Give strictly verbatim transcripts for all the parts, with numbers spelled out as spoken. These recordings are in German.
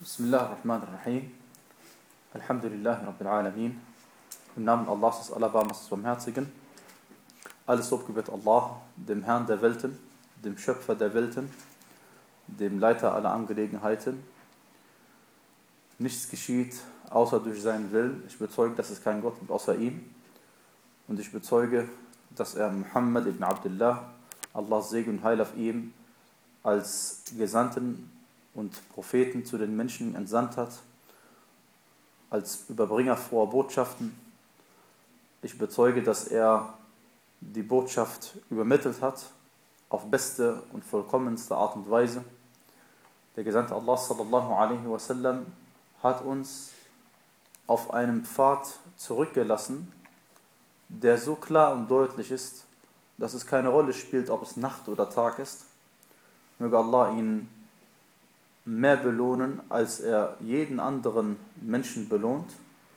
Bismillah ar-Rahman ar-Rahim. Alhamdulillahi Rabbil Alamin. Im Namen Allahs des Allerbarmers des Barmherzigen. Alles Lob gebührt Allah, dem Herrn der Welten, dem Schöpfer der Welten, dem Leiter aller Angelegenheiten. Nichts geschieht, außer durch seinen Willen. Ich bezeuge, dass es keinen Gott gibt außer ihm. Und ich bezeuge, dass er Muhammad ibn Abdullah, Allahs Segen und Heil auf ihm, als Gesandten und Propheten zu den Menschen entsandt hat, als Überbringer froher Botschaften. Ich bezeuge, dass er die Botschaft übermittelt hat, auf beste und vollkommenste Art und Weise. Der Gesandte Allah sallallahu alaihi wasallam hat uns auf einem Pfad zurückgelassen, der so klar und deutlich ist, dass es keine Rolle spielt, ob es Nacht oder Tag ist. Möge Allah ihn mehr belohnen, als er jeden anderen Menschen belohnt.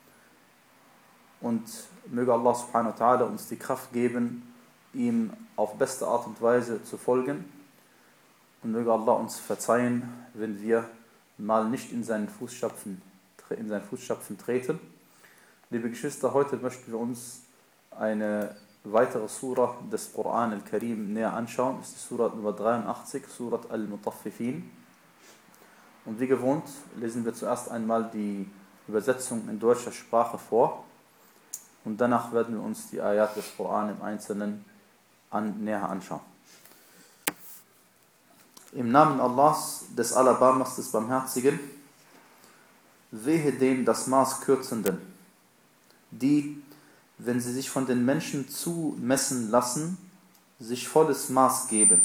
Und möge Allah subhanahu wa ta'ala uns die Kraft geben, ihm auf beste Art und Weise zu folgen. Und möge Allah uns verzeihen, wenn wir mal nicht in seinen Fußstapfen, in seinen Fußstapfen treten. Liebe Geschwister, heute möchten wir uns eine weitere Surah des Koran al-Karim näher anschauen. Das ist die Surah Nummer dreiundachtzig, Surah al-Mutaffifin. Und wie gewohnt lesen wir zuerst einmal die Übersetzung in deutscher Sprache vor und danach werden wir uns die Ayat des Koran im Einzelnen an, näher anschauen. Im Namen Allahs, des Allerbarmers, des Barmherzigen, wehe dem das Maß Kürzenden, die, wenn sie sich von den Menschen zumessen lassen, sich volles Maß geben.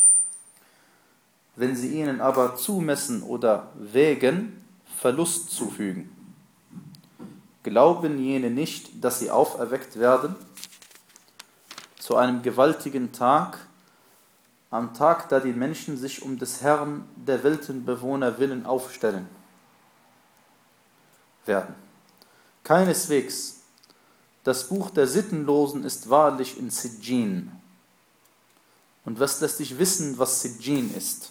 Wenn sie ihnen aber zumessen oder wägen, Verlust zufügen. Glauben jene nicht, dass sie auferweckt werden zu einem gewaltigen Tag, am Tag, da die Menschen sich um des Herrn der Weltenbewohner willen aufstellen werden. Keineswegs, das Buch der Sittenlosen ist wahrlich in Sijjin. Und was lässt dich wissen, was Sijjin ist?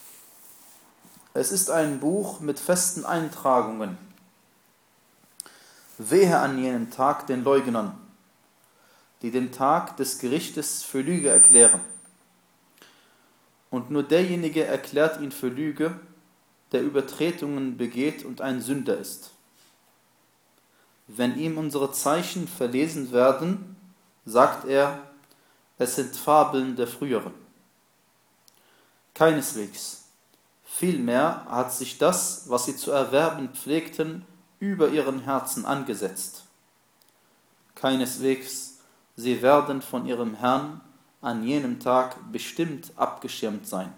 Es ist ein Buch mit festen Eintragungen. Wehe an jenem Tag den Leugnern, die den Tag des Gerichtes für Lüge erklären. Und nur derjenige erklärt ihn für Lüge, der Übertretungen begeht und ein Sünder ist. Wenn ihm unsere Zeichen verlesen werden, sagt er, es sind Fabeln der Früheren. Keineswegs. Vielmehr hat sich das, was sie zu erwerben pflegten, über ihren Herzen angesetzt. Keineswegs, sie werden von ihrem Herrn an jenem Tag bestimmt abgeschirmt sein.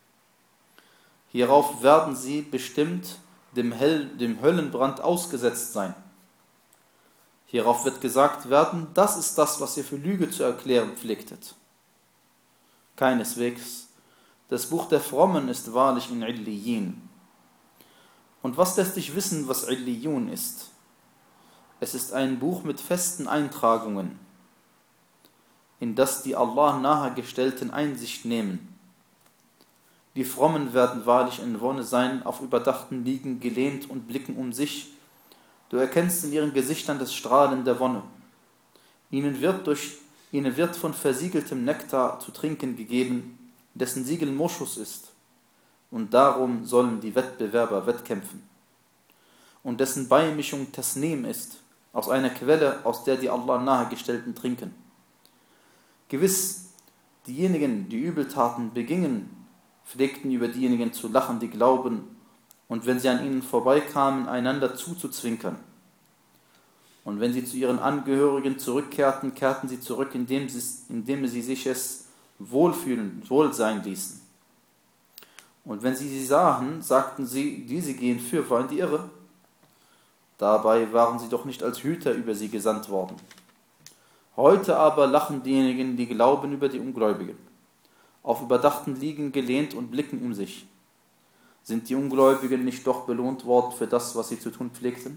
Hierauf werden sie bestimmt dem, Hell, dem Höllenbrand ausgesetzt sein. Hierauf wird gesagt werden, das ist das, was ihr für Lüge zu erklären pflegtet. Keineswegs, das Buch der Frommen ist wahrlich in Illiyin. Und was lässt dich wissen, was Illiyun ist? Es ist ein Buch mit festen Eintragungen, in das die Allah nahegestellten Einsicht nehmen. Die Frommen werden wahrlich in Wonne sein, auf überdachten Liegen gelehnt und blicken um sich. Du erkennst in ihren Gesichtern das Strahlen der Wonne. Ihnen wird, durch, ihnen wird von versiegeltem Nektar zu trinken gegeben, dessen Siegel Moschus ist, und darum sollen die Wettbewerber wettkämpfen, und dessen Beimischung Tasnim ist, aus einer Quelle, aus der die Allah nahegestellten trinken. Gewiss, diejenigen, die Übeltaten begingen, pflegten über diejenigen zu lachen, die glauben, und wenn sie an ihnen vorbeikamen, einander zuzuzwinkern. Und wenn sie zu ihren Angehörigen zurückkehrten, kehrten sie zurück, indem sie, indem sie sich es wohlfühlen, wohl sein ließen. Und wenn sie sie sahen, sagten sie, diese gehen fürwahr in die Irre. Dabei waren sie doch nicht als Hüter über sie gesandt worden. Heute aber lachen diejenigen, die glauben, über die Ungläubigen, auf überdachten Liegen gelehnt und blicken um sich. Sind die Ungläubigen nicht doch belohnt worden für das, was sie zu tun pflegten?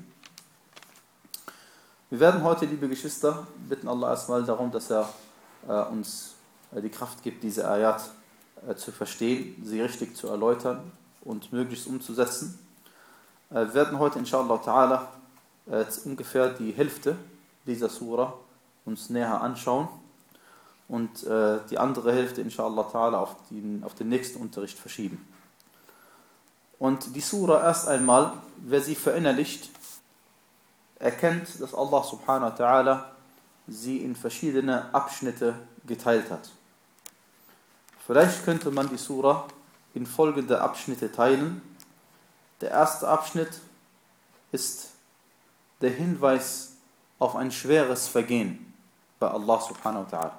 Wir werden heute, liebe Geschwister, bitten Allah erstmal darum, dass er äh, uns die Kraft gibt, diese Ayat äh, zu verstehen, sie richtig zu erläutern und möglichst umzusetzen. Wir werden heute inshallah ta'ala ungefähr die Hälfte dieser Sura uns näher anschauen und die andere Hälfte inshallah ta'ala auf den, auf den nächsten Unterricht verschieben. Und die Sura erst einmal, wer sie verinnerlicht, erkennt, dass Allah subhanahu wa ta'ala sie in verschiedene Abschnitte geteilt hat. Vielleicht könnte man die Sura in folgende Abschnitte teilen. Der erste Abschnitt ist der Hinweis auf ein schweres Vergehen bei Allah subhanahu wa ta'ala.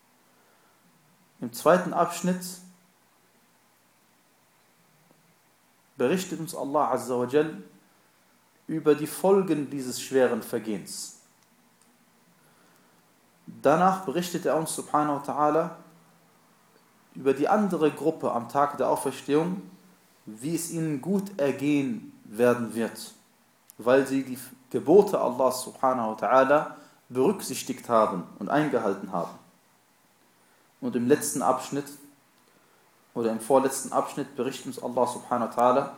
Im zweiten Abschnitt berichtet uns Allah azza wa jal über die Folgen dieses schweren Vergehens. Danach berichtet er uns subhanahu wa ta'ala über die andere Gruppe am Tag der Auferstehung, wie es ihnen gut ergehen werden wird, weil sie die Gebote Allah subhanahu wa ta'ala berücksichtigt haben und eingehalten haben. Und im letzten Abschnitt oder im vorletzten Abschnitt berichtet uns Allah subhanahu wa ta'ala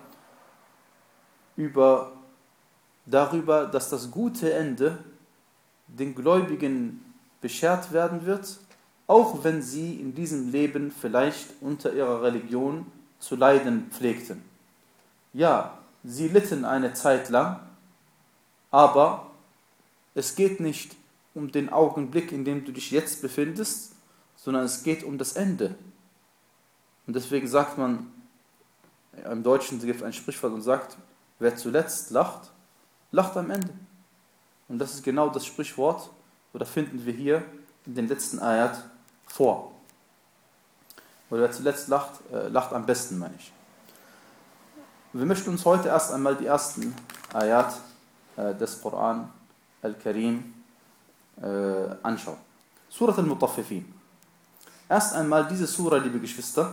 über, darüber, dass das gute Ende den Gläubigen beschert werden wird, auch wenn sie in diesem Leben vielleicht unter ihrer Religion zu leiden pflegten. Ja, sie litten eine Zeit lang, aber es geht nicht um den Augenblick, in dem du dich jetzt befindest, sondern es geht um das Ende. Und deswegen sagt man, im Deutschen gibt es ein Sprichwort und sagt, wer zuletzt lacht, lacht am Ende. Und das ist genau das Sprichwort, oder finden wir hier in den letzten Ayat vor. Oder wer zuletzt lacht, äh, lacht am besten, meine ich. Wir möchten uns heute erst einmal die ersten Ayat äh, des Koran al-Karim äh, anschauen. Surat al-Mutaffifin. Erst einmal diese Sura, liebe Geschwister.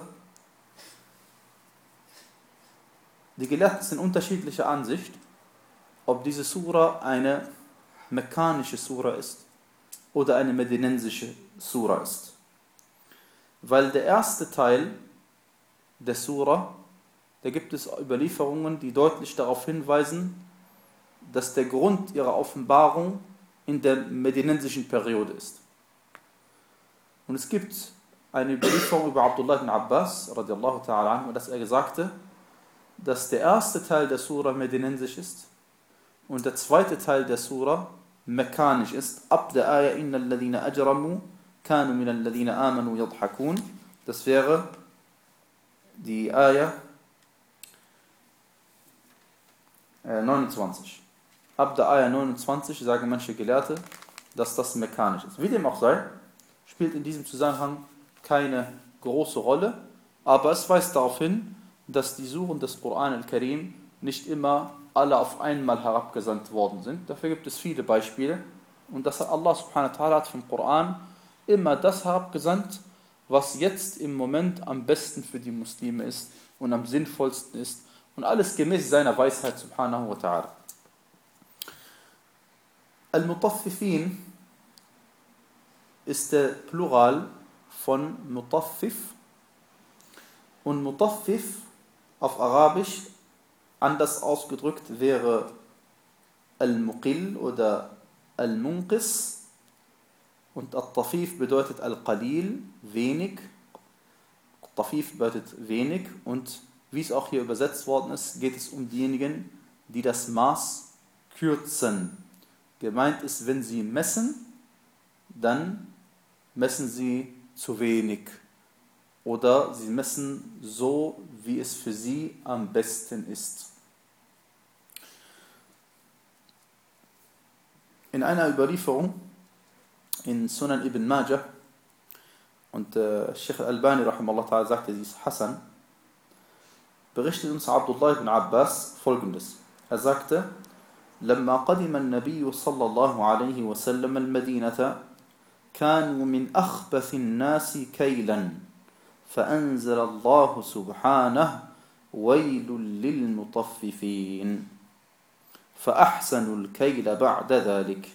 Die Gelehrten sind unterschiedlicher Ansicht, ob diese Sura eine mekkanische Sura ist oder eine medinensische Sura ist. Weil der erste Teil der Sura, da gibt es Überlieferungen, die deutlich darauf hinweisen, dass der Grund ihrer Offenbarung in der medinensischen Periode ist. Und es gibt eine Überlieferung über Abdullah ibn Abbas, radiallahu ta'ala anhu, dass er sagte, dass der erste Teil der Sura medinensisch ist und der zweite Teil der Sura mekkanisch ist. Ab der Ayah inna alladhina ajramu kanu min alladhina amanu yadhakun. Das wäre die Ayah neunundzwanzig. Ab der Ayah neunundzwanzig sagen manche Gelehrte, dass das mekkanisch ist. Wie dem auch sei, spielt in diesem Zusammenhang keine große Rolle, aber es weist darauf hin, dass die Suren des Koran al-Karim nicht immer alle auf einmal herabgesandt worden sind. Dafür gibt es viele Beispiele. Und das hat Allah subhanahu wa ta'ala hat vom Koran immer das herabgesandt, was jetzt im Moment am besten für die Muslime ist und am sinnvollsten ist. Und alles gemäß seiner Weisheit subhanahu wa ta'ala. Al-Mutaffifin ist der Plural von Mutaffif. Und Mutaffif auf Arabisch anders ausgedrückt wäre Al-Muqil oder Al-Munqis. Und Al-Tafif bedeutet Al-Qalil, wenig. Al-Tafif bedeutet wenig. Und wie es auch hier übersetzt worden ist, geht es um diejenigen, die das Maß kürzen. Gemeint ist, wenn sie messen, dann messen sie zu wenig. Oder sie messen so, wie es für sie am besten ist. In einer Überlieferung in Sunan ibn Majah, und äh, Sheikh al-Albani rahimahullah ta'ala sagte, sie ist Hassan, berichtet uns Abdullah ibn Abbas folgendes. Er sagte, لما قدم النبي صلى الله عليه وسلم المدينة كانوا من أخبث الناس كيلا فأنزل الله سبحانه ويل للمطففين فأحسنوا الكيل بعد ذلك.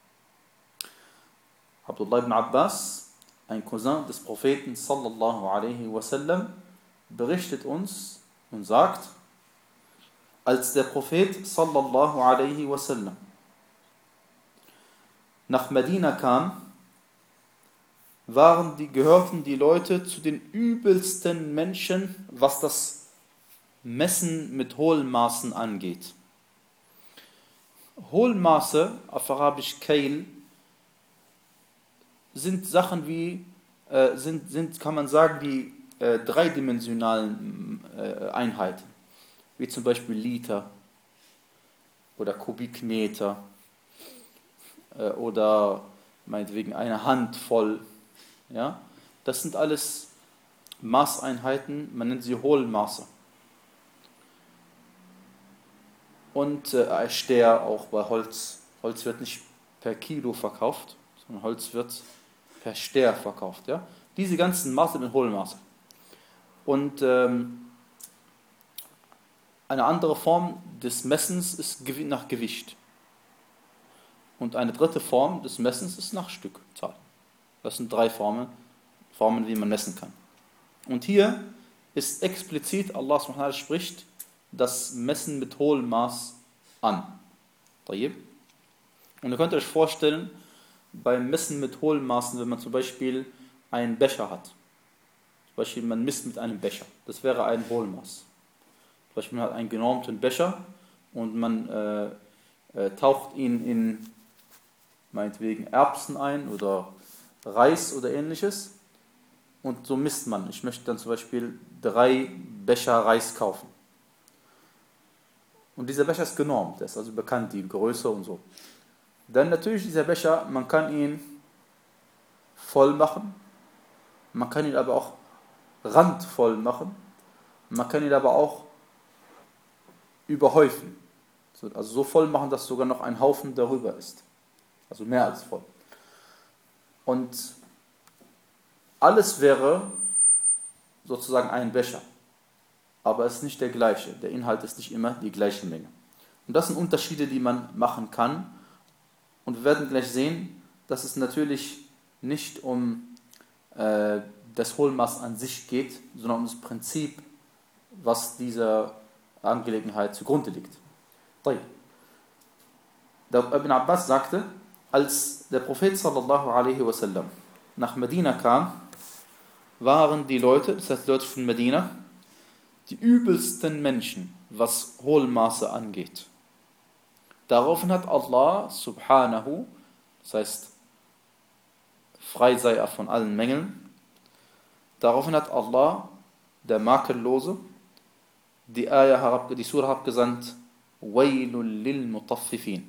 Abdullah ibn Abbas, ein Cousin des Propheten sallallahu alaihi wasallam, berichtet uns und sagt, Als der Prophet sallallahu alaihi wasallam nach Medina kam, waren die, gehörten die Leute zu den übelsten Menschen, was das Messen mit Hohlmaßen angeht. Hohlmaße, auf Arabisch Kail, sind Sachen wie, äh, sind, sind, kann man sagen, die äh, dreidimensionalen äh, Einheiten, wie zum Beispiel Liter oder Kubikmeter äh, oder meinetwegen eine Hand voll. Ja? Das sind alles Maßeinheiten, man nennt sie Hohlmaße. Und äh, Ster auch bei Holz. Holz wird nicht per Kilo verkauft, sondern Holz wird per Ster verkauft. Ja? Diese ganzen Maße sind Hohlmaße. Und ähm, eine andere Form des Messens ist nach Gewicht. Und eine dritte Form des Messens ist nach Stückzahl. Das sind drei Formen, Formen, wie man messen kann. Und hier ist explizit, Allah subhanahu wa ta'ala spricht das Messen mit Hohlmaß an. Und ihr könnt euch vorstellen, beim Messen mit Hohlmaßen, wenn man zum Beispiel einen Becher hat. Zum Beispiel man misst mit einem Becher. Das wäre ein Hohlmaß. Zum Beispiel man hat einen genormten Becher und man äh, äh, taucht ihn in meinetwegen Erbsen ein oder Reis oder ähnliches und so misst man. Ich möchte dann zum Beispiel drei Becher Reis kaufen. Und dieser Becher ist genormt, der ist also bekannt, die Größe und so. Dann natürlich dieser Becher, man kann ihn voll machen, man kann ihn aber auch randvoll machen, man kann ihn aber auch überhäufen. Also so voll machen, dass sogar noch ein Haufen darüber ist. Also mehr als voll. Und alles wäre sozusagen ein Becher. Aber es ist nicht der gleiche. Der Inhalt ist nicht immer die gleiche Menge. Und das sind Unterschiede, die man machen kann. Und wir werden gleich sehen, dass es natürlich nicht um äh, das Hohlmaß an sich geht, sondern um das Prinzip, was dieser Angelegenheit zugrunde liegt. Der Ibn Abbas sagte, als der Prophet sallallahu alaihi wasallam nach Medina kam, waren die Leute, das heißt die Leute von Medina, die übelsten Menschen, was Hohlmaße angeht. Daraufhin hat Allah subhanahu, das heißt, frei sei er von allen Mängeln, daraufhin hat Allah, der Makellose, die Ayah, die Surah abgesandt, Wailul lil Mutaffifin.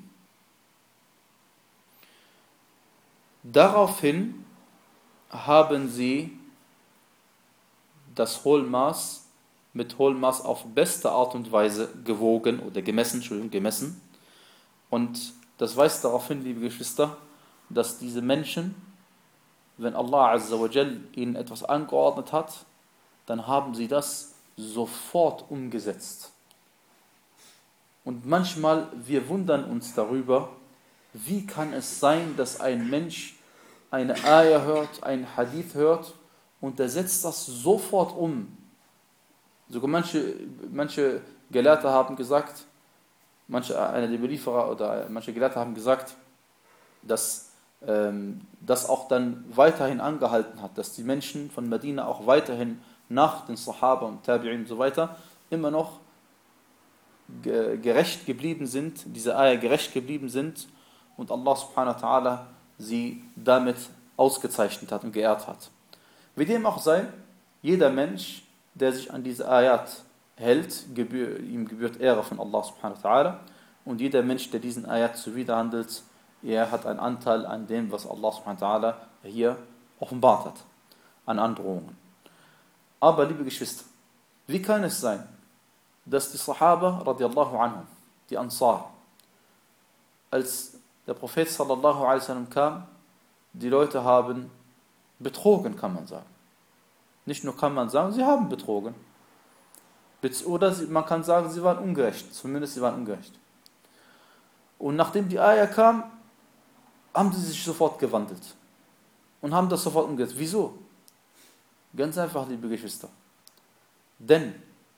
Daraufhin haben sie das Hohlmaß mit Hohlmaß auf beste Art und Weise gewogen oder gemessen, Entschuldigung, gemessen. Und das weist darauf hin, liebe Geschwister, dass diese Menschen, wenn Allah Azza wa Jal ihnen etwas angeordnet hat, dann haben sie das sofort umgesetzt. Und manchmal, wir wundern uns darüber, wie kann es sein, dass ein Mensch eine Ayah hört, ein Hadith hört und er setzt das sofort um. Sogar manche, manche Gelehrte haben gesagt, manche, einer der Belieferer oder manche Gelehrte haben gesagt, dass ähm, das auch dann weiterhin angehalten hat, dass die Menschen von Medina auch weiterhin nach den Sahaba und Tabi'in und so weiter immer noch ge- gerecht geblieben sind, diese Ayah gerecht geblieben sind und Allah subhanahu wa ta'ala sie damit ausgezeichnet hat und geehrt hat. Wie dem auch sei, jeder Mensch, der sich an diese Ayat hält, gebühr, ihm gebührt Ehre von Allah subhanahu wa ta'ala und jeder Mensch, der diesen Ayat zuwiderhandelt, er hat einen Anteil an dem, was Allah subhanahu wa ta'ala hier offenbart hat, an Androhungen. Aber liebe Geschwister, wie kann es sein, dass die Sahaba radiallahu anhum, die Ansar, als der Prophet sallallahu alaihi wasallam kam, die Leute haben betrogen, kann man sagen. Nicht nur kann man sagen, sie haben betrogen. Oder man kann sagen, sie waren ungerecht. Zumindest sie waren ungerecht. Und nachdem die Ayah kam, haben sie sich sofort gewandelt. Und haben das sofort umgesetzt. Wieso? Ganz einfach, liebe Geschwister. Denn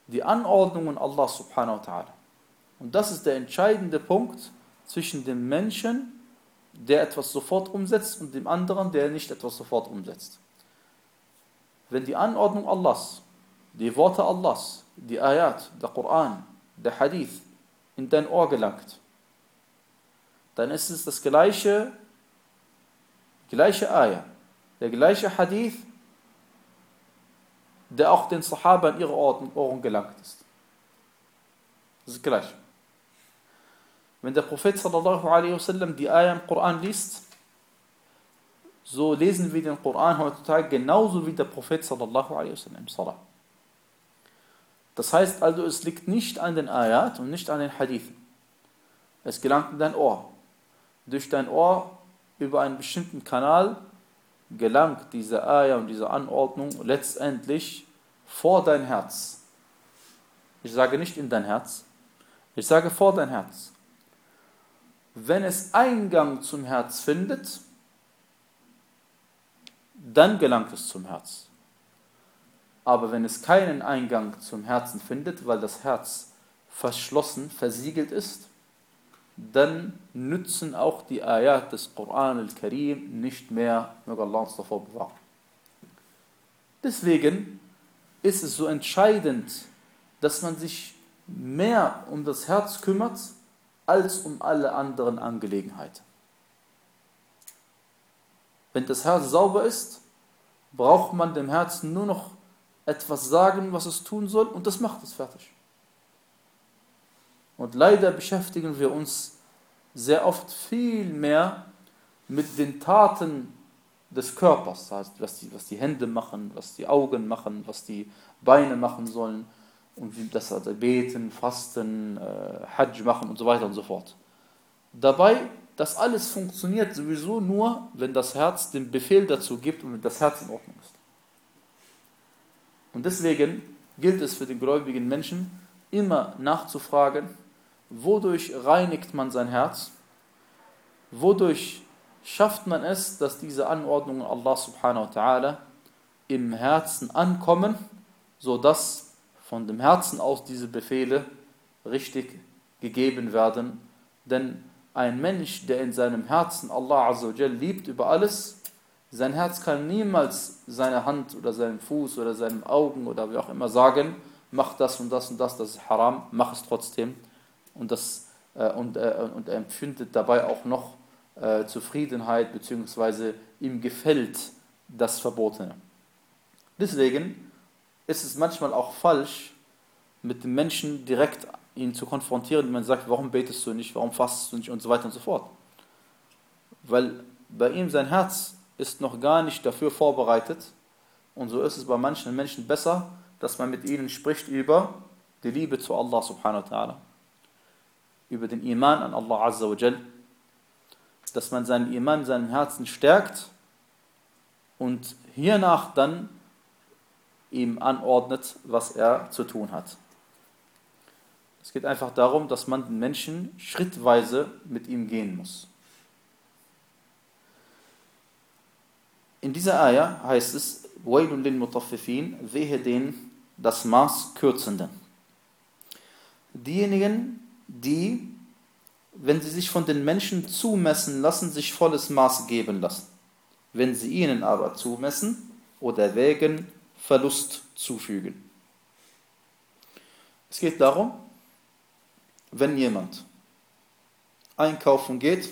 die Anordnungen Allah subhanahu wa ta'ala. Und das ist der entscheidende Punkt zwischen dem Menschen, der etwas sofort umsetzt, und dem anderen, der nicht etwas sofort umsetzt. Wenn die Anordnung Allahs, die Worte Allahs, die Ayat, der Koran, der Hadith in dein Ohr gelangt, dann ist es das gleiche, gleiche Ayah, der gleiche Hadith, der auch den Sahaba in ihre Ohren gelangt ist. Das ist gleich. Wenn der Prophet sallallahu alaihi wasallam die Ayah im Koran liest, so lesen wir den Koran heutzutage genauso wie der Prophet sallallahu alaihi wasallam im Salah. Das heißt also, es liegt nicht an den Ayat und nicht an den Hadithen. Es gelangt in dein Ohr. Durch dein Ohr über einen bestimmten Kanal gelangt diese Ayah und diese Anordnung letztendlich vor dein Herz. Ich sage nicht in dein Herz, ich sage vor dein Herz. Wenn es Eingang zum Herz findet, dann gelangt es zum Herz. Aber wenn es keinen Eingang zum Herzen findet, weil das Herz verschlossen, versiegelt ist, dann nützen auch die Ayat des Koran al-Karim nicht mehr, möge Allah uns davor bewahren. Deswegen ist es so entscheidend, dass man sich mehr um das Herz kümmert, als um alle anderen Angelegenheiten. Wenn das Herz sauber ist, braucht man dem Herzen nur noch etwas sagen, was es tun soll, und das macht es fertig. Und leider beschäftigen wir uns sehr oft viel mehr mit den Taten des Körpers, das heißt, was die, was die Hände machen, was die Augen machen, was die Beine machen sollen, und wie das also beten, fasten, äh, Hajj machen und so weiter und so fort. Dabei, das alles funktioniert sowieso nur, wenn das Herz den Befehl dazu gibt und wenn das Herz in Ordnung ist. Und deswegen gilt es für den gläubigen Menschen, immer nachzufragen, wodurch reinigt man sein Herz, wodurch schafft man es, dass diese Anordnungen Allah subhanahu wa ta'ala im Herzen ankommen, sodass von dem Herzen aus diese Befehle richtig gegeben werden. Denn ein Mensch, der in seinem Herzen Allah azza wa jal liebt über alles, sein Herz kann niemals seine Hand oder seinen Fuß oder seinen Augen oder wie auch immer sagen, mach das und das und das, das ist haram, mach es trotzdem. Und, das, äh, und, äh, und er empfindet dabei auch noch äh, Zufriedenheit, beziehungsweise ihm gefällt das Verbotene. Deswegen ist es manchmal auch falsch, mit dem Menschen direkt ihn zu konfrontieren, wenn man sagt, warum betest du nicht, warum fastest du nicht und so weiter und so fort. Weil bei ihm sein Herz ist noch gar nicht dafür vorbereitet, und so ist es bei manchen Menschen besser, dass man mit ihnen spricht über die Liebe zu Allah subhanahu wa ta'ala, über den Iman an Allah azza wa jal, dass man seinen Iman in seinem Herzen stärkt und hiernach dann ihm anordnet, was er zu tun hat. Es geht einfach darum, dass man den Menschen schrittweise mit ihm gehen muss. In dieser Ayah heißt es, Wailun lil Mutaffifin, wehe den das Maß Kürzenden. Diejenigen, die, wenn sie sich von den Menschen zumessen lassen, sich volles Maß geben lassen. Wenn sie ihnen aber zumessen oder wägen, Verlust zufügen. Es geht darum, wenn jemand einkaufen geht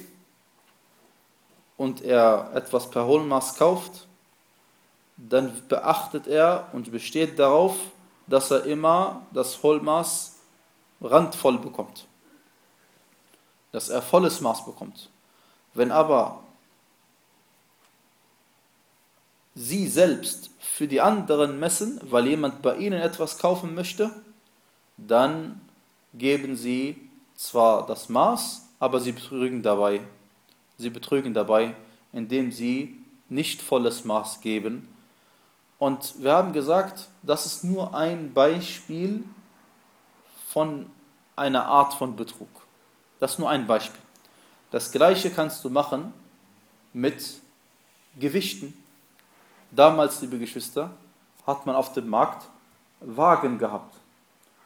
und er etwas per Hohlmaß kauft, dann beachtet er und besteht darauf, dass er immer das Hohlmaß randvoll bekommt. Dass er volles Maß bekommt. Wenn aber sie selbst für die anderen messen, weil jemand bei ihnen etwas kaufen möchte, dann geben sie zwar das Maß, aber sie betrügen dabei. Sie betrügen dabei, indem sie nicht volles Maß geben. Und wir haben gesagt, das ist nur ein Beispiel von einer Art von Betrug. Das ist nur ein Beispiel. Das Gleiche kannst du machen mit Gewichten. Damals, liebe Geschwister, hat man auf dem Markt Wagen gehabt.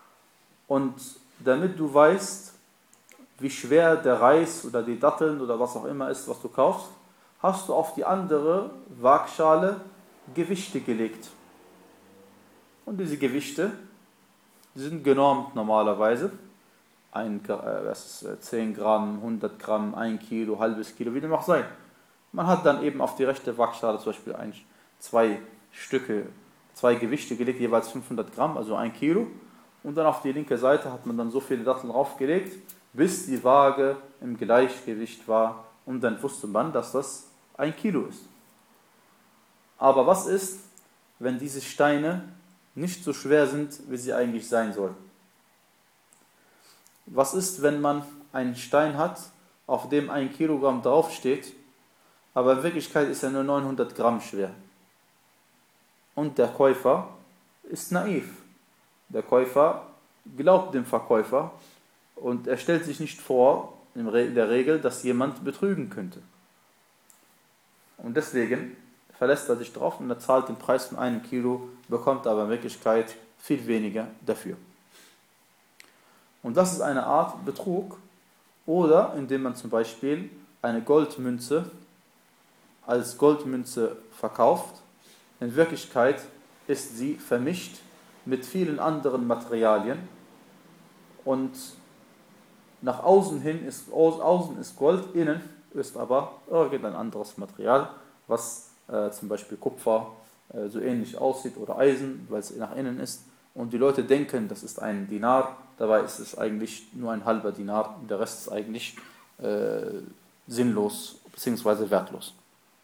Und damit du weißt, wie schwer der Reis oder die Datteln oder was auch immer ist, was du kaufst, hast du auf die andere Waagschale Gewichte gelegt. Und diese Gewichte, die sind genormt normalerweise. Ein, das ist zehn Gramm, hundert Gramm, ein Kilo, halbes Kilo, wie dem auch sei. Man hat dann eben auf die rechte Waagschale zum Beispiel ein, zwei Stücke, zwei Gewichte gelegt, jeweils fünfhundert Gramm, also ein Kilo. Und dann auf die linke Seite hat man dann so viele Datteln draufgelegt, bis die Waage im Gleichgewicht war. Und dann wusste man, dass das ein Kilo ist. Aber was ist, wenn diese Steine nicht so schwer sind, wie sie eigentlich sein sollen? Was ist, wenn man einen Stein hat, auf dem ein Kilogramm draufsteht, aber in Wirklichkeit ist er nur neunhundert Gramm schwer? Und der Käufer ist naiv. Der Käufer glaubt dem Verkäufer und er stellt sich nicht vor, in der Regel, dass jemand betrügen könnte. Und deswegen verlässt er sich drauf und er zahlt den Preis von einem Kilo, bekommt aber in Wirklichkeit viel weniger dafür. Und das ist eine Art Betrug. Oder indem man zum Beispiel eine Goldmünze als Goldmünze verkauft. In Wirklichkeit ist sie vermischt mit vielen anderen Materialien und nach außen hin ist, außen ist Gold, innen ist aber irgendein anderes Material, was äh, zum Beispiel Kupfer äh, so ähnlich aussieht oder Eisen, weil es nach innen ist. Und die Leute denken, das ist ein Dinar, dabei ist es eigentlich nur ein halber Dinar und der Rest ist eigentlich äh, sinnlos bzw. wertlos.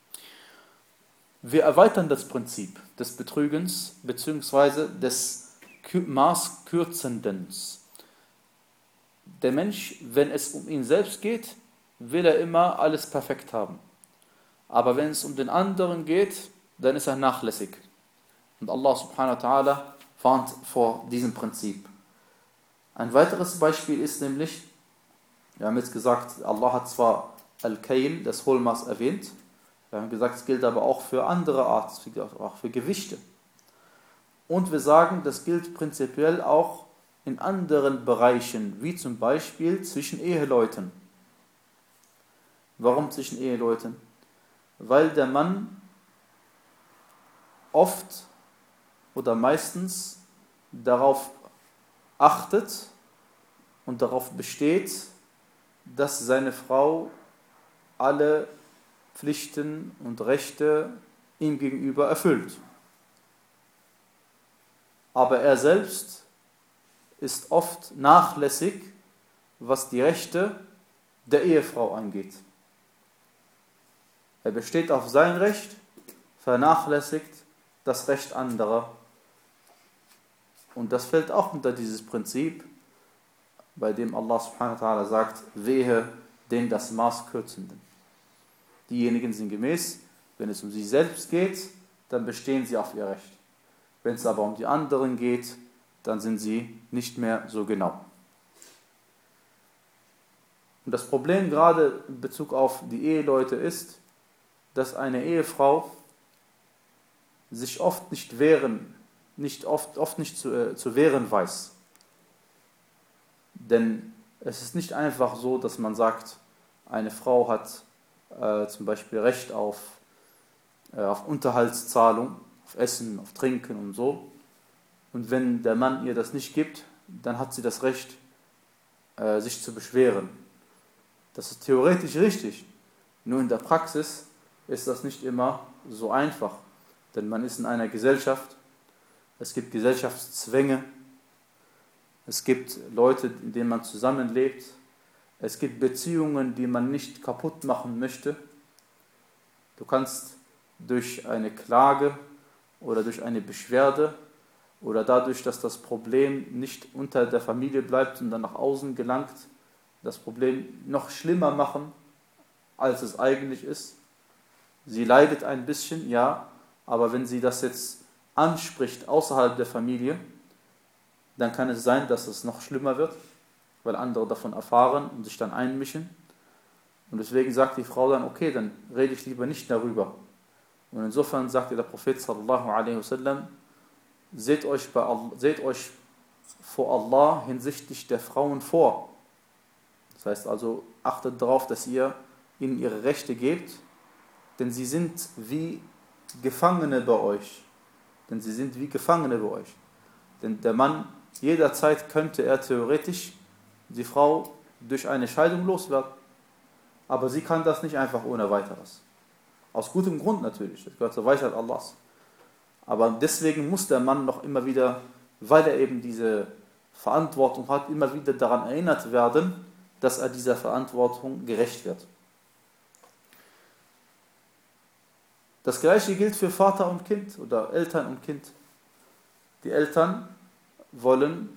Wir erweitern das Prinzip des Betrügens bzw. des Maßkürzendens. Der Mensch, wenn es um ihn selbst geht, will er immer alles perfekt haben. Aber wenn es um den anderen geht, dann ist er nachlässig. Und Allah subhanahu wa ta'ala warnt vor diesem Prinzip. Ein weiteres Beispiel ist nämlich, wir haben jetzt gesagt, Allah hat zwar Al-Kayl, das Hohlmaß, erwähnt, wir haben gesagt, es gilt aber auch für andere Arten, auch für Gewichte. Und wir sagen, das gilt prinzipiell auch in anderen Bereichen, wie zum Beispiel zwischen Eheleuten. Warum zwischen Eheleuten? Weil der Mann oft oder meistens darauf achtet und darauf besteht, dass seine Frau alle Pflichten und Rechte ihm gegenüber erfüllt. Aber er selbst ist oft nachlässig, was die Rechte der Ehefrau angeht. Er besteht auf sein Recht, vernachlässigt das Recht anderer. Und das fällt auch unter dieses Prinzip, bei dem Allah subhanahu wa ta'ala sagt, wehe den das Maß Kürzenden. Diejenigen sind gemäß, wenn es um sie selbst geht, dann bestehen sie auf ihr Recht. Wenn es aber um die anderen geht, dann sind sie nicht mehr so genau. Und das Problem gerade in Bezug auf die Eheleute ist, dass eine Ehefrau sich oft nicht wehren, nicht oft, oft nicht zu, äh, zu wehren weiß. Denn es ist nicht einfach so, dass man sagt, eine Frau hat äh, zum Beispiel Recht auf, äh, auf Unterhaltszahlung, auf Essen, auf Trinken und so. Und wenn der Mann ihr das nicht gibt, dann hat sie das Recht, äh, sich zu beschweren. Das ist theoretisch richtig, nur in der Praxis ist das nicht immer so einfach. Denn man ist in einer Gesellschaft, es gibt Gesellschaftszwänge, es gibt Leute, in denen man zusammenlebt, es gibt Beziehungen, die man nicht kaputt machen möchte. Du kannst durch eine Klage oder durch eine Beschwerde oder dadurch, dass das Problem nicht unter der Familie bleibt, sondern nach außen gelangt, das Problem noch schlimmer machen, als es eigentlich ist. Sie leidet ein bisschen, ja, aber wenn sie das jetzt anspricht außerhalb der Familie, dann kann es sein, dass es noch schlimmer wird, weil andere davon erfahren und sich dann einmischen. Und deswegen sagt die Frau dann, okay, dann rede ich lieber nicht darüber. Und insofern sagte der Prophet sallallahu alaihi wasallam, seht euch, bei Allah, seht euch vor Allah hinsichtlich der Frauen vor. Das heißt also, achtet darauf, dass ihr ihnen ihre Rechte gebt, denn sie sind wie Gefangene bei euch. Denn sie sind wie Gefangene bei euch. Denn der Mann, jederzeit könnte er theoretisch die Frau durch eine Scheidung loswerden. Aber sie kann das nicht einfach ohne weiteres. Aus gutem Grund natürlich, das gehört zur Weisheit Allahs. Aber deswegen muss der Mann noch immer wieder, weil er eben diese Verantwortung hat, immer wieder daran erinnert werden, dass er dieser Verantwortung gerecht wird. Das Gleiche gilt für Vater und Kind oder Eltern und Kind. Die Eltern wollen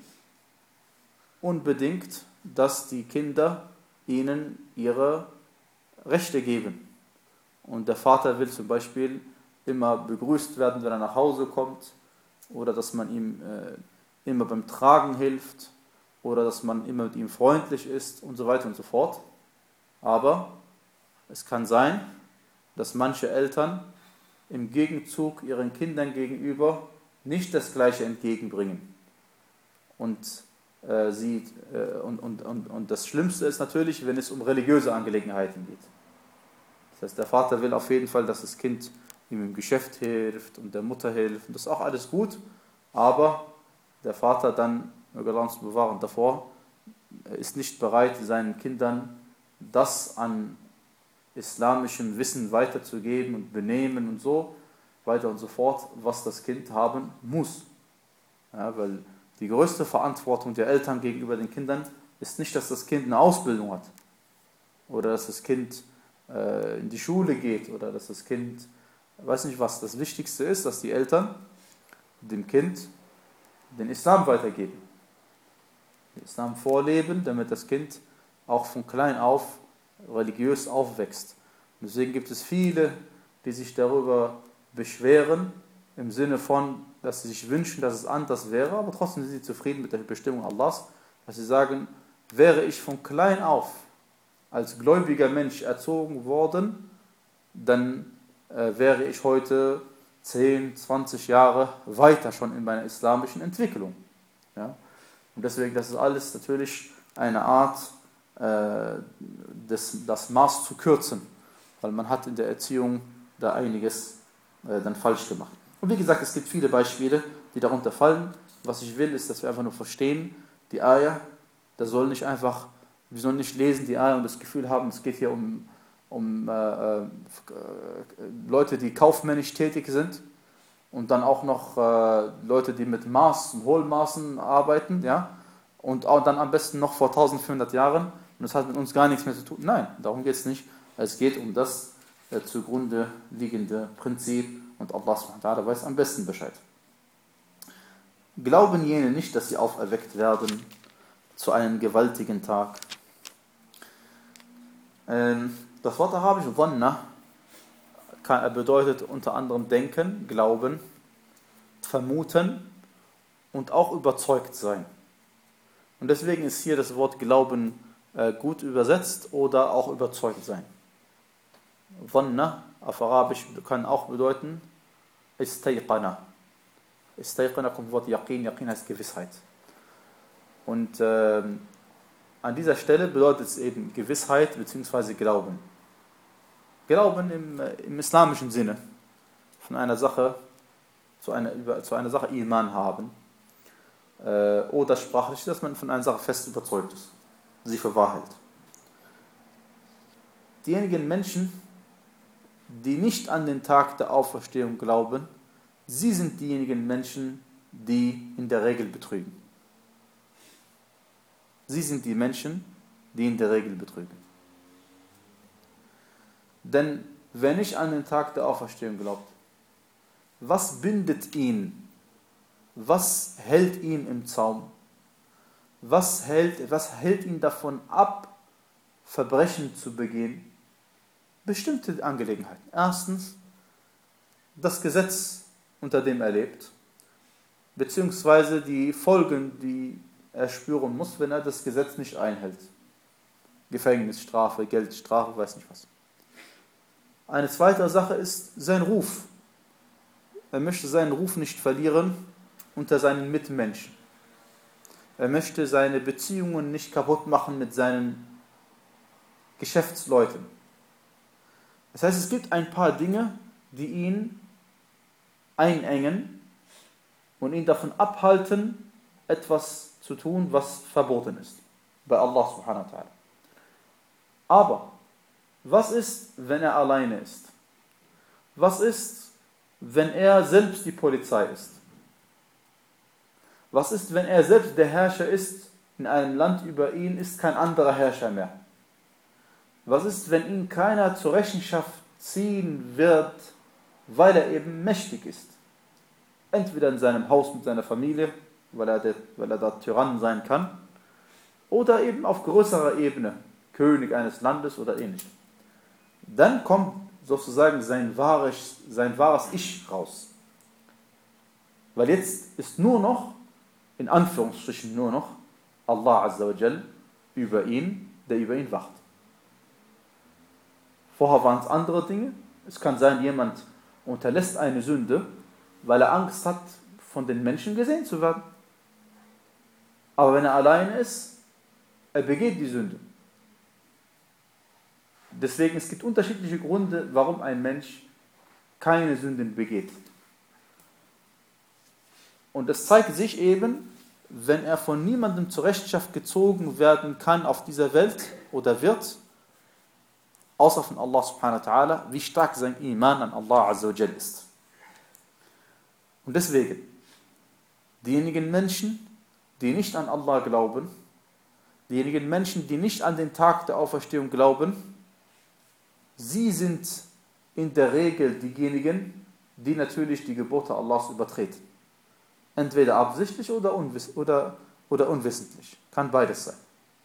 unbedingt, dass die Kinder ihnen ihre Rechte geben. Und der Vater will zum Beispiel immer begrüßt werden, wenn er nach Hause kommt, oder dass man ihm äh, immer beim Tragen hilft, oder dass man immer mit ihm freundlich ist und so weiter und so fort. Aber es kann sein, dass manche Eltern im Gegenzug ihren Kindern gegenüber nicht das Gleiche entgegenbringen. Und, äh, sie, äh, und, und, und, und das Schlimmste ist natürlich, wenn es um religiöse Angelegenheiten geht. Das heißt, der Vater will auf jeden Fall, dass das Kind ihm im Geschäft hilft und der Mutter hilft. Und das ist auch alles gut, aber der Vater dann, möge Allah uns bewahren davor, ist nicht bereit, seinen Kindern das an islamischem Wissen weiterzugeben und Benehmen und so weiter und so fort, was das Kind haben muss. Ja, weil die größte Verantwortung der Eltern gegenüber den Kindern ist nicht, dass das Kind eine Ausbildung hat oder dass das Kind äh, in die Schule geht oder dass das Kind, weiß nicht was. Das Wichtigste ist, dass die Eltern dem Kind den Islam weitergeben. Den Islam vorleben, damit das Kind auch von klein auf religiös aufwächst. Und deswegen gibt es viele, die sich darüber beschweren, im Sinne von, dass sie sich wünschen, dass es anders wäre, aber trotzdem sind sie zufrieden mit der Bestimmung Allahs, dass sie sagen, wäre ich von klein auf als gläubiger Mensch erzogen worden, dann äh, wäre ich heute zehn, zwanzig Jahre weiter schon in meiner islamischen Entwicklung. Ja? Und deswegen, das ist alles natürlich eine Art, äh, des, das Maß zu kürzen, weil man hat in der Erziehung da einiges äh, dann falsch gemacht. Und wie gesagt, es gibt viele Beispiele, die darunter fallen. Was ich will, ist, dass wir einfach nur verstehen, die Ayah, das soll nicht einfach, wir sollen nicht lesen die Ayah und das Gefühl haben, es geht hier um, um äh, äh, Leute, die kaufmännisch tätig sind und dann auch noch äh, Leute, die mit Maß und Hohlmaßen arbeiten, ja, und auch dann am besten noch vor eintausendvierhundert Jahren, und das hat mit uns gar nichts mehr zu tun. Nein, darum geht es nicht. Es geht um das äh, zugrunde liegende Prinzip und Allah subhanahu wa ta'ala weiß am besten Bescheid. Glauben jene nicht, dass sie auferweckt werden zu einem gewaltigen Tag? Ähm, das Wort arabisch Dhanna bedeutet unter anderem denken, glauben, vermuten und auch überzeugt sein. Und deswegen ist hier das Wort Glauben äh, gut übersetzt oder auch überzeugt sein. Dhanna auf Arabisch kann auch bedeuten Istayqana. Istayqana kommt vom Wort Yaqin, Yaqin heißt Gewissheit. Und äh, an dieser Stelle bedeutet es eben Gewissheit bzw. Glauben. Glauben im, äh, im islamischen Sinne. Von einer Sache zu einer, über, zu einer Sache Iman haben. Äh, oder sprachlich, dass man von einer Sache fest überzeugt ist. Sie für wahr hält. Diejenigen Menschen, die nicht an den Tag der Auferstehung glauben, sie sind diejenigen Menschen, die in der Regel betrügen. Sie sind die Menschen, die in der Regel betrügen. Denn wer nicht an den Tag der Auferstehung glaubt, was bindet ihn? Was hält ihn im Zaum? Was hält, was hält ihn davon ab, Verbrechen zu begehen? Bestimmte Angelegenheiten. Erstens, das Gesetz, unter dem er lebt, beziehungsweise die Folgen, die er spüren muss, wenn er das Gesetz nicht einhält. Gefängnisstrafe, Geldstrafe, weiß nicht was. Eine zweite Sache ist sein Ruf. Er möchte seinen Ruf nicht verlieren unter seinen Mitmenschen. Er möchte seine Beziehungen nicht kaputt machen mit seinen Geschäftsleuten. Das heißt, es gibt ein paar Dinge, die ihn einengen und ihn davon abhalten, etwas zu tun, was verboten ist bei Allah subhanahu wa ta'ala. Aber was ist, wenn er alleine ist? Was ist, wenn er selbst die Polizei ist? Was ist, wenn er selbst der Herrscher ist in einem Land, über ihn ist kein anderer Herrscher mehr? Was ist, wenn ihn keiner zur Rechenschaft ziehen wird, weil er eben mächtig ist? Entweder in seinem Haus mit seiner Familie, weil er, der, weil er da Tyrann sein kann, oder eben auf größerer Ebene, König eines Landes oder ähnlich. Dann kommt sozusagen sein wahres, sein wahres Ich raus. Weil jetzt ist nur noch, in Anführungsstrichen nur noch, Allah Azza wa Jal über ihn, der über ihn wacht. Vorher waren es andere Dinge. Es kann sein, jemand unterlässt eine Sünde, weil er Angst hat, von den Menschen gesehen zu werden. Aber wenn er alleine ist, er begeht die Sünde. Deswegen, es gibt unterschiedliche Gründe, warum ein Mensch keine Sünden begeht. Und das zeigt sich eben, wenn er von niemandem zur Rechenschaft gezogen werden kann auf dieser Welt oder wird, außer von Allah subhanahu wa ta'ala, wie stark sein Iman an Allah azza wa jal ist. Und deswegen, diejenigen Menschen, die nicht an Allah glauben, diejenigen Menschen, die nicht an den Tag der Auferstehung glauben, sie sind in der Regel diejenigen, die natürlich die Gebote Allahs übertreten. Entweder absichtlich oder, unwiss oder, oder unwissentlich. Kann beides sein.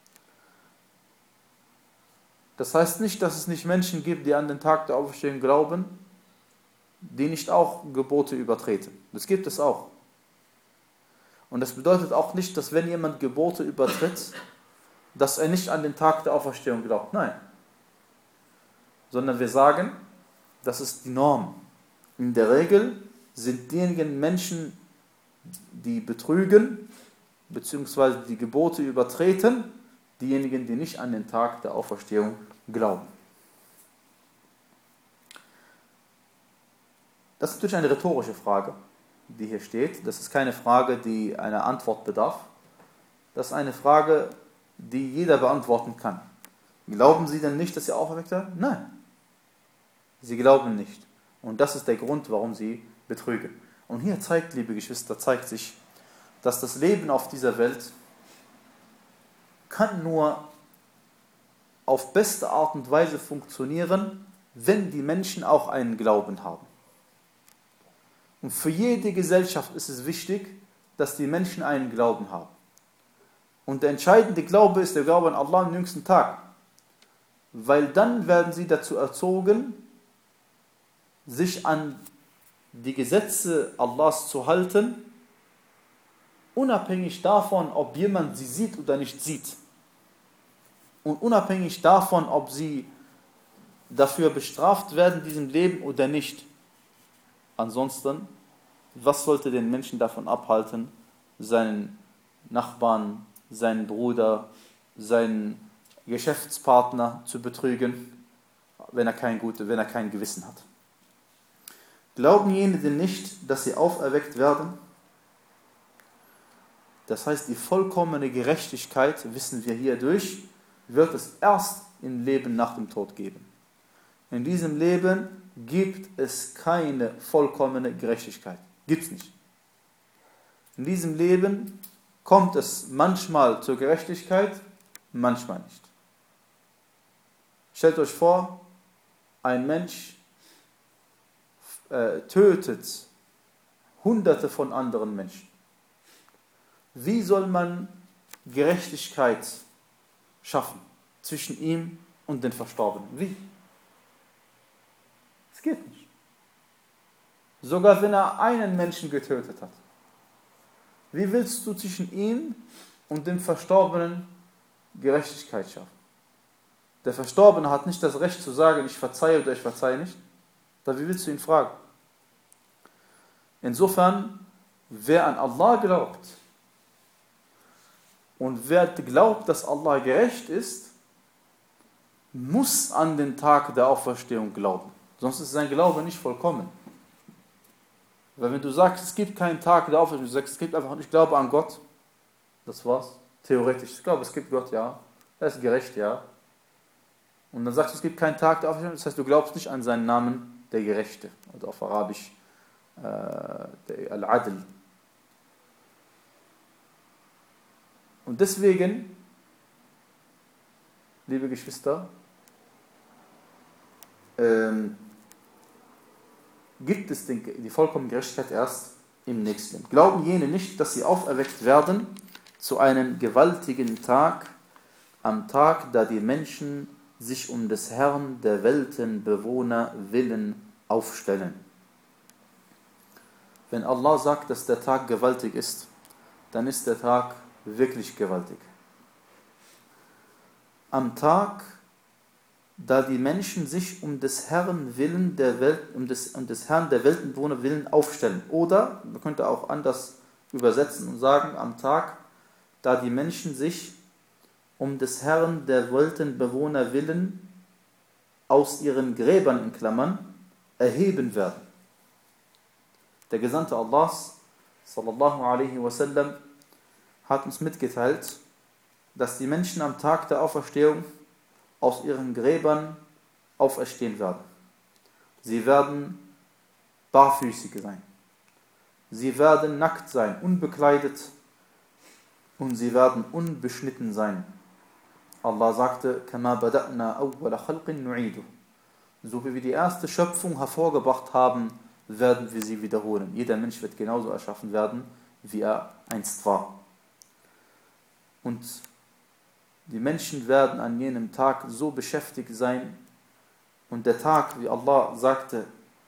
Das heißt nicht, dass es nicht Menschen gibt, die an den Tag der Auferstehung glauben, die nicht auch Gebote übertreten. Das gibt es auch. Und das bedeutet auch nicht, dass wenn jemand Gebote übertritt, dass er nicht an den Tag der Auferstehung glaubt. Nein. Sondern wir sagen, das ist die Norm. In der Regel sind diejenigen Menschen, die betrügen, beziehungsweise die Gebote übertreten, diejenigen, die nicht an den Tag der Auferstehung glauben. Das ist natürlich eine rhetorische Frage, die hier steht. Das ist keine Frage, die einer Antwort bedarf. Das ist eine Frage, die jeder beantworten kann. Glauben Sie denn nicht, dass Sie auferweckt werden? Nein. Sie glauben nicht. Und das ist der Grund, warum Sie betrügen. Und hier zeigt, liebe Geschwister, zeigt sich, dass das Leben auf dieser Welt kann nur auf beste Art und Weise funktionieren, wenn die Menschen auch einen Glauben haben. Und für jede Gesellschaft ist es wichtig, dass die Menschen einen Glauben haben. Und der entscheidende Glaube ist der Glaube an Allah am jüngsten Tag. Weil dann werden sie dazu erzogen, sich an die Gesetze Allahs zu halten, unabhängig davon, ob jemand sie sieht oder nicht sieht. Und unabhängig davon, ob sie dafür bestraft werden in diesem Leben oder nicht. Ansonsten, was sollte den Menschen davon abhalten, seinen Nachbarn, seinen Bruder, seinen Geschäftspartner zu betrügen, wenn er kein Gute, wenn er kein Gewissen hat? Glauben jene denn nicht, dass sie auferweckt werden? Das heißt, die vollkommene Gerechtigkeit, wissen wir hierdurch, wird es erst im Leben nach dem Tod geben. In diesem Leben gibt es keine vollkommene Gerechtigkeit. Gibt es nicht. In diesem Leben kommt es manchmal zur Gerechtigkeit, manchmal nicht. Stellt euch vor, ein Mensch äh, tötet Hunderte von anderen Menschen. Wie soll man Gerechtigkeit schaffen zwischen ihm und den Verstorbenen? Wie? Es geht nicht. Sogar wenn er einen Menschen getötet hat. Wie willst du zwischen ihm und dem Verstorbenen Gerechtigkeit schaffen? Der Verstorbene hat nicht das Recht zu sagen, ich verzeihe oder ich verzeihe nicht. Da wie willst du ihn fragen? Insofern, wer an Allah glaubt, Und wer glaubt, dass Allah gerecht ist, muss an den Tag der Auferstehung glauben. Sonst ist sein Glaube nicht vollkommen. Weil wenn du sagst, es gibt keinen Tag der Auferstehung, du sagst, es gibt einfach, ich glaube an Gott, das war's. Theoretisch, ich glaube, es gibt Gott, ja. Er ist gerecht, ja. Und dann sagst du, es gibt keinen Tag der Auferstehung, das heißt, du glaubst nicht an seinen Namen, der Gerechte. Oder auf Arabisch, äh, der Al-Adl. Und deswegen, liebe Geschwister, ähm, gibt es den, die vollkommene Gerechtigkeit erst im nächsten Leben. Glauben jene nicht, dass sie auferweckt werden zu einem gewaltigen Tag, am Tag, da die Menschen sich um des Herrn der Weltenbewohner willen aufstellen. Wenn Allah sagt, dass der Tag gewaltig ist, dann ist der Tag wirklich gewaltig. Am Tag, da die Menschen sich um des Herrn willen der Welt, um des, um des Herrn der Weltenbewohner willen aufstellen. Oder, man könnte auch anders übersetzen und sagen, am Tag, da die Menschen sich um des Herrn der Weltenbewohner willen aus ihren Gräbern in Klammern erheben werden. Der Gesandte Allahs, sallallahu alaihi wasallam, hat uns mitgeteilt, dass die Menschen am Tag der Auferstehung aus ihren Gräbern auferstehen werden. Sie werden barfüßig sein. Sie werden nackt sein, unbekleidet, und sie werden unbeschnitten sein. Allah sagte, كَمَا بَدَأْنَا أَوَّلَ خَلْقٍ نُعِيدُ. So wie wir die erste Schöpfung hervorgebracht haben, werden wir sie wiederholen. Jeder Mensch wird genauso erschaffen werden, wie er einst war. Und die Menschen werden an jenem Tag so beschäftigt sein, und der Tag, wie Allah sagte,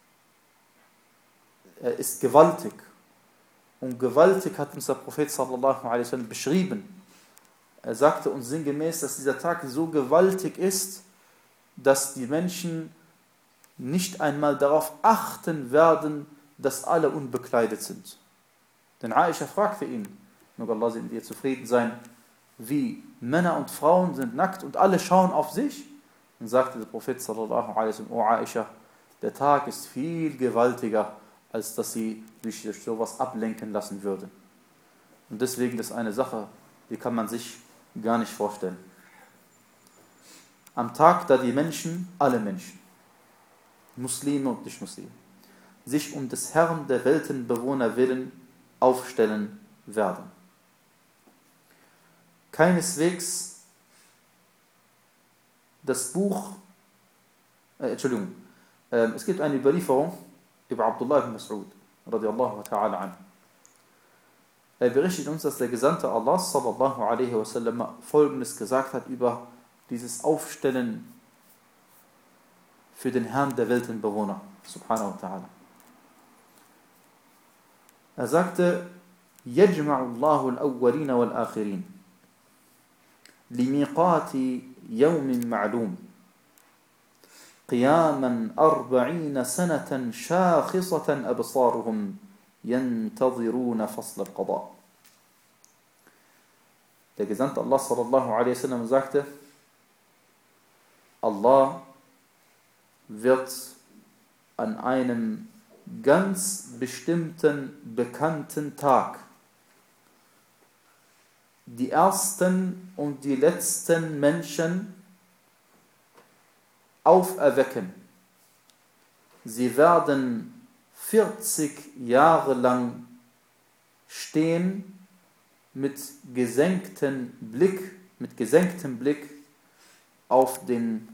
er ist gewaltig. Und gewaltig hat uns der Prophet sallallahu alaihi wasallam beschrieben. Er sagte uns sinngemäß, dass dieser Tag so gewaltig ist, dass die Menschen nicht einmal darauf achten werden, dass alle unbekleidet sind. Denn Aisha fragte ihn, möge Allah mit ihr zufrieden sein, wie Männer und Frauen sind nackt und alle schauen auf sich. Und sagte der Prophet sallallahu alaihi wasallam, O Aisha, der Tag ist viel gewaltiger, als dass sie sich durch sowas ablenken lassen würden. Und deswegen ist eine Sache, die kann man sich gar nicht vorstellen. Am Tag, da die Menschen, alle Menschen, Muslime und Nicht-Muslime, sich um des Herrn der Weltenbewohner willen aufstellen werden. Keineswegs das Buch, äh, Entschuldigung, äh, es gibt eine Überlieferung über Abdullah ibn Mas'ud, radiallahu ta'ala an. Er berichtet uns, dass der Gesandte Allah, sallallahu alaihi wasallam, Folgendes gesagt hat über dieses Aufstellen für den Herrn der Weltenbewohner, subhanahu wa ta'ala. Er sagte, يَجْمَعُ اللَّهُ الْأَوَّلِينَ وَالْآخِرِينَ لِمِيقَاتِ يَوْمٍ مَعْلُومٍ قِيَامًا أَرْبَعِينَ سَنَةً شَاخِصَةً أَبْصَارُهُمْ يَنْتَظِرُونَ فَصْلَ الْقَضَاءِ. Der Gesandte Allah sallallahu alaihi wasallam sagte, Allah wird an einem ganz bestimmten, bekannten Tag die ersten und die letzten Menschen auferwecken. Sie werden vierzig Jahre lang stehen mit gesenktem Blick, mit gesenktem Blick auf den,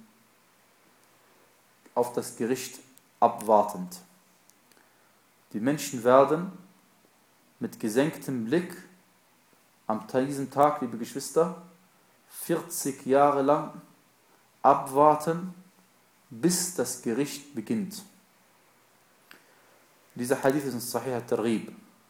auf das Gericht abwartend. Die Menschen werden mit gesenktem Blick am diesem Tag, liebe Geschwister, vierzig Jahre lang abwarten, bis das Gericht beginnt. Dieser Hadith ist ein Sahih al-Targhib.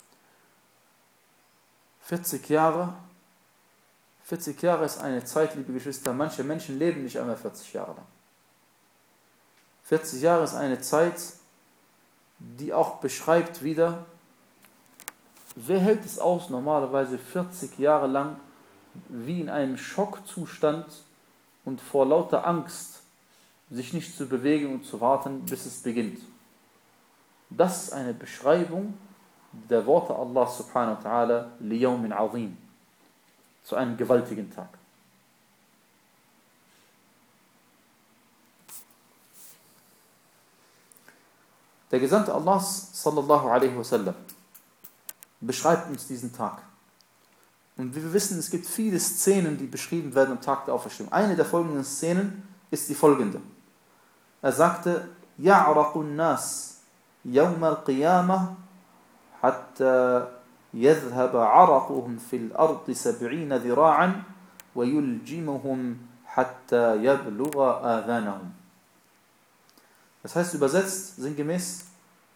vierzig Jahre, vierzig Jahre ist eine Zeit, liebe Geschwister, manche Menschen leben nicht einmal vierzig Jahre lang. vierzig Jahre ist eine Zeit, die auch beschreibt wieder, wer hält es aus, normalerweise vierzig Jahre lang wie in einem Schockzustand und vor lauter Angst sich nicht zu bewegen und zu warten, bis es beginnt. Das ist eine Beschreibung der Worte Allah subhanahu wa ta'ala liyawmin azim, zu einem gewaltigen Tag. Der Gesandte Allahs sallallahu alaihi wasallam beschreibt uns diesen Tag. Und wie wir wissen, es gibt viele Szenen, die beschrieben werden am Tag der Auferstehung. Eine der folgenden Szenen ist die folgende. Er sagte: Ya'raqu an-nas yawm al-qiyamah hatta yadhhaba 'araquhum fil ardi sab'ina dhira'an wa yuljimuhum hatta yablugha adhanahum. Das heißt übersetzt, sinngemäß,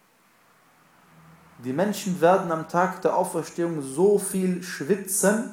die Menschen werden am Tag der Auferstehung so viel schwitzen,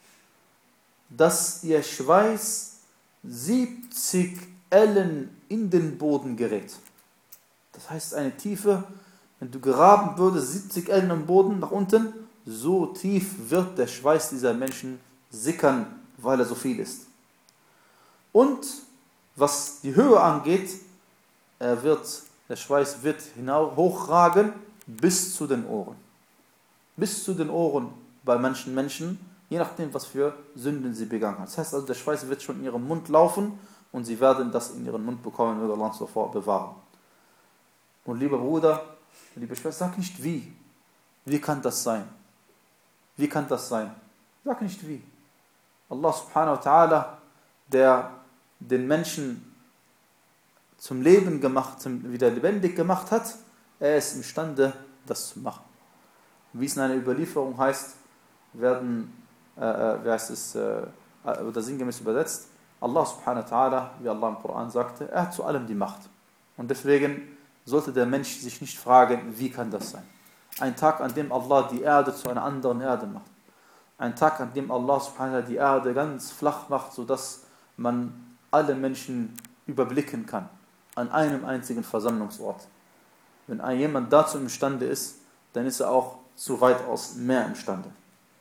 dass ihr Schweiß siebzig Ellen in den Boden gerät. Das heißt, eine Tiefe, wenn du graben würdest, siebzig Ellen am Boden nach unten, so tief wird der Schweiß dieser Menschen sickern, weil er so viel ist. Und was die Höhe angeht, er wird, der Schweiß wird hinaus, hochragen bis zu den Ohren. Bis zu den Ohren bei manchen Menschen, je nachdem, was für Sünden sie begangen haben. Das heißt also, der Schweiß wird schon in ihrem Mund laufen und sie werden das in ihren Mund bekommen, wird Allah sofort bewahren. Und lieber Bruder, liebe Schwester, sag nicht wie. Wie kann das sein? Wie kann das sein? Sag nicht wie. Allah subhanahu wa ta'ala, der den Menschen zum Leben gemacht, zum, wieder lebendig gemacht hat, er ist imstande, das zu machen. Wie es in einer Überlieferung heißt, werden, äh, wer heißt es, äh, oder sinngemäß übersetzt, Allah subhanahu wa ta'ala, wie Allah im Koran sagte, er hat zu allem die Macht. Und deswegen sollte der Mensch sich nicht fragen, wie kann das sein? Ein Tag, an dem Allah die Erde zu einer anderen Erde macht. Ein Tag, an dem Allah subhanahu wa ta'ala die Erde ganz flach macht, sodass man alle Menschen überblicken kann. An einem einzigen Versammlungsort. Wenn jemand dazu imstande ist, dann ist er auch zu weitaus mehr imstande.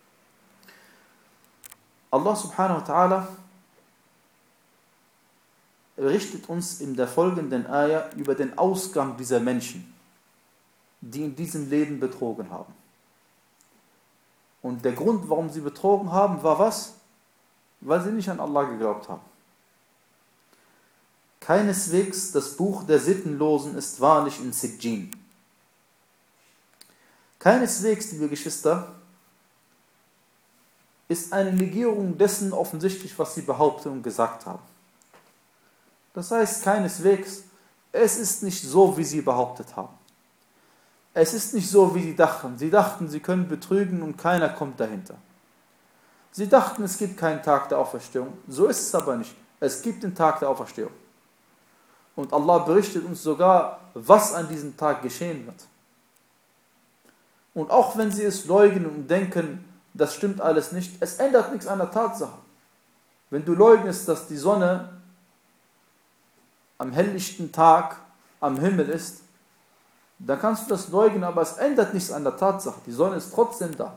Allah subhanahu wa ta'ala berichtet uns in der folgenden Ayah über den Ausgang dieser Menschen, die in diesem Leben betrogen haben. Und der Grund, warum sie betrogen haben, war was? Weil sie nicht an Allah geglaubt haben. Keineswegs das Buch der Sittenlosen ist wahrlich in Sijjin. Keineswegs, liebe Geschwister, ist eine Negierung dessen offensichtlich, was sie behaupten und gesagt haben. Das heißt, keineswegs, es ist nicht so, wie sie behauptet haben. Es ist nicht so, wie sie dachten. Sie dachten, sie können betrügen und keiner kommt dahinter. Sie dachten, es gibt keinen Tag der Auferstehung. So ist es aber nicht. Es gibt den Tag der Auferstehung. Und Allah berichtet uns sogar, was an diesem Tag geschehen wird. Und auch wenn sie es leugnen und denken, das stimmt alles nicht, es ändert nichts an der Tatsache. Wenn du leugnest, dass die Sonne am helllichten Tag am Himmel ist, dann kannst du das leugnen, aber es ändert nichts an der Tatsache. Die Sonne ist trotzdem da.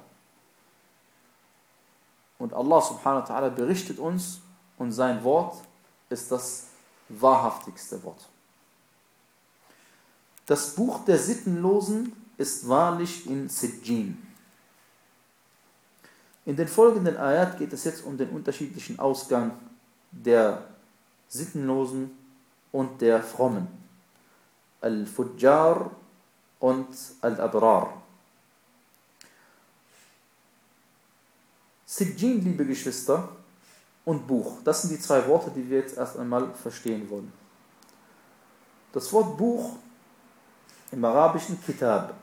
Und Allah subhanahu wa ta'ala berichtet uns und sein Wort ist das wahrhaftigste Wort. Das Buch der Sittenlosen ist wahrlich in Sijjin. In den folgenden Ayat geht es jetzt um den unterschiedlichen Ausgang der Sittenlosen und der Frommen. Al-Fujjar und Al-Abrar. Sijjin, liebe Geschwister, und Buch. Das sind die zwei Worte, die wir jetzt erst einmal verstehen wollen. Das Wort Buch im arabischen Kitab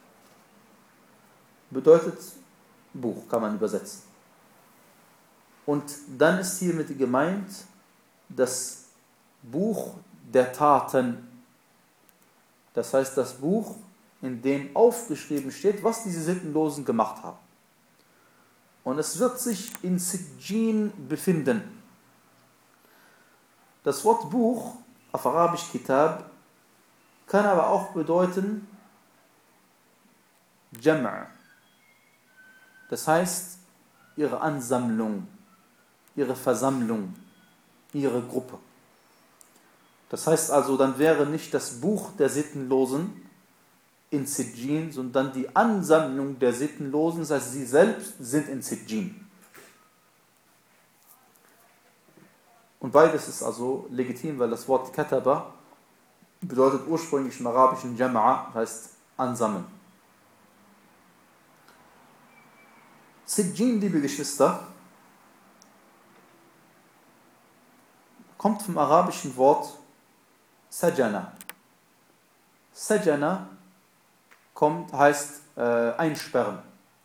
bedeutet Buch, kann man übersetzen. Und dann ist hiermit gemeint das Buch der Taten. Das heißt, das Buch, in dem aufgeschrieben steht, was diese Sittenlosen gemacht haben. Und es wird sich in Sijjin befinden. Das Wort Buch, auf Arabisch Kitab, kann aber auch bedeuten Jam'. Das heißt, ihre Ansammlung, ihre Versammlung, ihre Gruppe. Das heißt also, dann wäre nicht das Buch der Sittenlosen in Sijjin, sondern die Ansammlung der Sittenlosen, das heißt, sie selbst sind in Sijjin. Und beides ist also legitim, weil das Wort Kataba bedeutet ursprünglich im arabischen Jama'a, heißt ansammeln. Sijjin, liebe Geschwister, kommt vom arabischen Wort Sajana. Sajana kommt, heißt äh, einsperren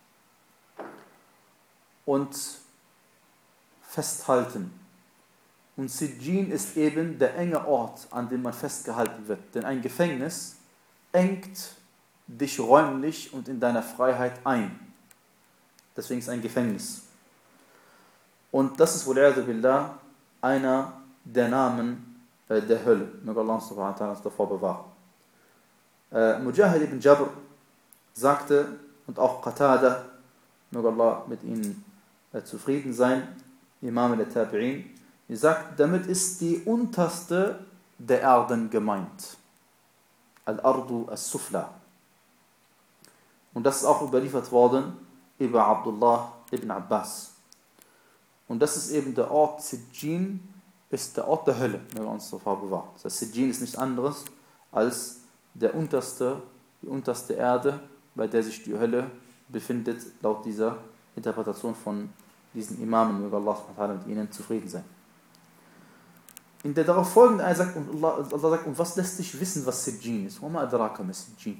und festhalten. Und Sijjin ist eben der enge Ort, an dem man festgehalten wird. Denn ein Gefängnis engt dich räumlich und in deiner Freiheit ein. Deswegen ist es ein Gefängnis. Und das ist, wal-'iyadhu billah, einer der Namen äh, der Hölle. Möge Allah subhanahu wa ta'ala uns davor bewahren. Äh, Mujahid ibn Jabr sagte, und auch Qatada, möge Allah mit ihnen äh, zufrieden sein, Imam der Tabi'in, er sagt, damit ist die unterste der Erden gemeint. Al-Ardu as-Sufla. Und das ist auch überliefert worden über Abdullah ibn Abbas. Und das ist eben der Ort Sijjin, ist der Ort der Hölle, wenn wir uns davor bewahren. Das heißt, Sijjin ist nichts anderes als der unterste, die unterste Erde, bei der sich die Hölle befindet, laut dieser Interpretation von diesen Imamen, möge Allah subhanahu wa ta'ala mit ihnen zufrieden sein. In der darauf folgenden Ayah sagt, und Allah, Allah sagt, und was lässt dich wissen, was Sijjin ist? Wama adraka ma Sijjin.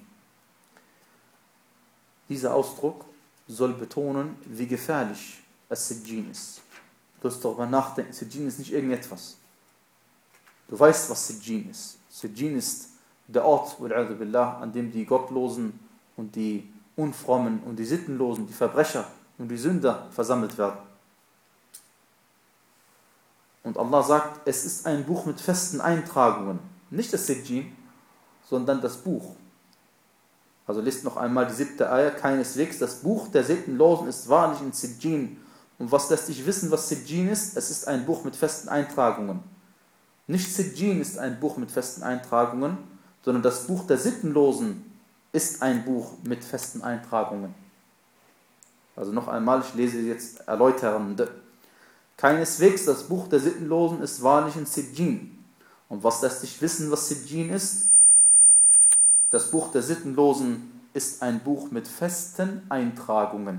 Dieser Ausdruck soll betonen, wie gefährlich es Sijjin ist. Du musst darüber nachdenken, Sijjin ist nicht irgendetwas. Du weißt, was Sijjin ist. Sijjin ist der Ort, wal-'iyadhu billah, an dem die Gottlosen und die Unfrommen und die Sittenlosen, die Verbrecher und die Sünder versammelt werden. Und Allah sagt, es ist ein Buch mit festen Eintragungen. Nicht das Sijjin, sondern das Buch. Also lest noch einmal die siebte Ayah. Keineswegs, das Buch der Sittenlosen ist wahrlich in Sijjin. Und was lässt dich wissen, was Sijjin ist? Es ist ein Buch mit festen Eintragungen. Nicht Sijjin ist ein Buch mit festen Eintragungen, sondern das Buch der Sittenlosen ist ein Buch mit festen Eintragungen. Also noch einmal, ich lese jetzt erläuternd. Keineswegs, das Buch der Sittenlosen ist wahrlich in Sijjin. Und was lässt dich wissen, was Sijjin ist? Das Buch der Sittenlosen ist ein Buch mit festen Eintragungen.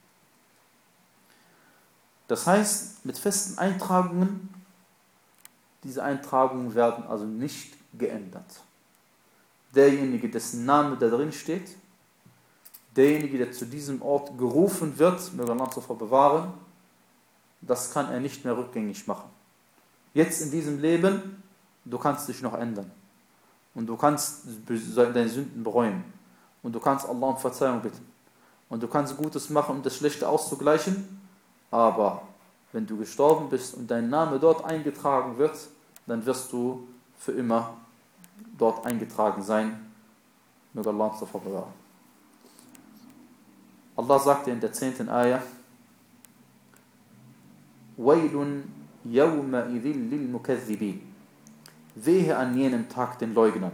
Das heißt, mit festen Eintragungen, diese Eintragungen werden also nicht geändert. Derjenige, dessen Name da drin steht, derjenige, der zu diesem Ort gerufen wird, möge Allah davor bewahren, das kann er nicht mehr rückgängig machen. Jetzt in diesem Leben, du kannst dich noch ändern. Und du kannst deine Sünden bereuen. Und du kannst Allah um Verzeihung bitten. Und du kannst Gutes machen, um das Schlechte auszugleichen. Aber wenn du gestorben bist und dein Name dort eingetragen wird, dann wirst du für immer dort eingetragen sein. Möge Allah uns davor bewahren. Allah sagte in der zehnten Ayah, Wailun yawma idhil lil mukaththibin. Wehe an jenem Tag den Leugnern,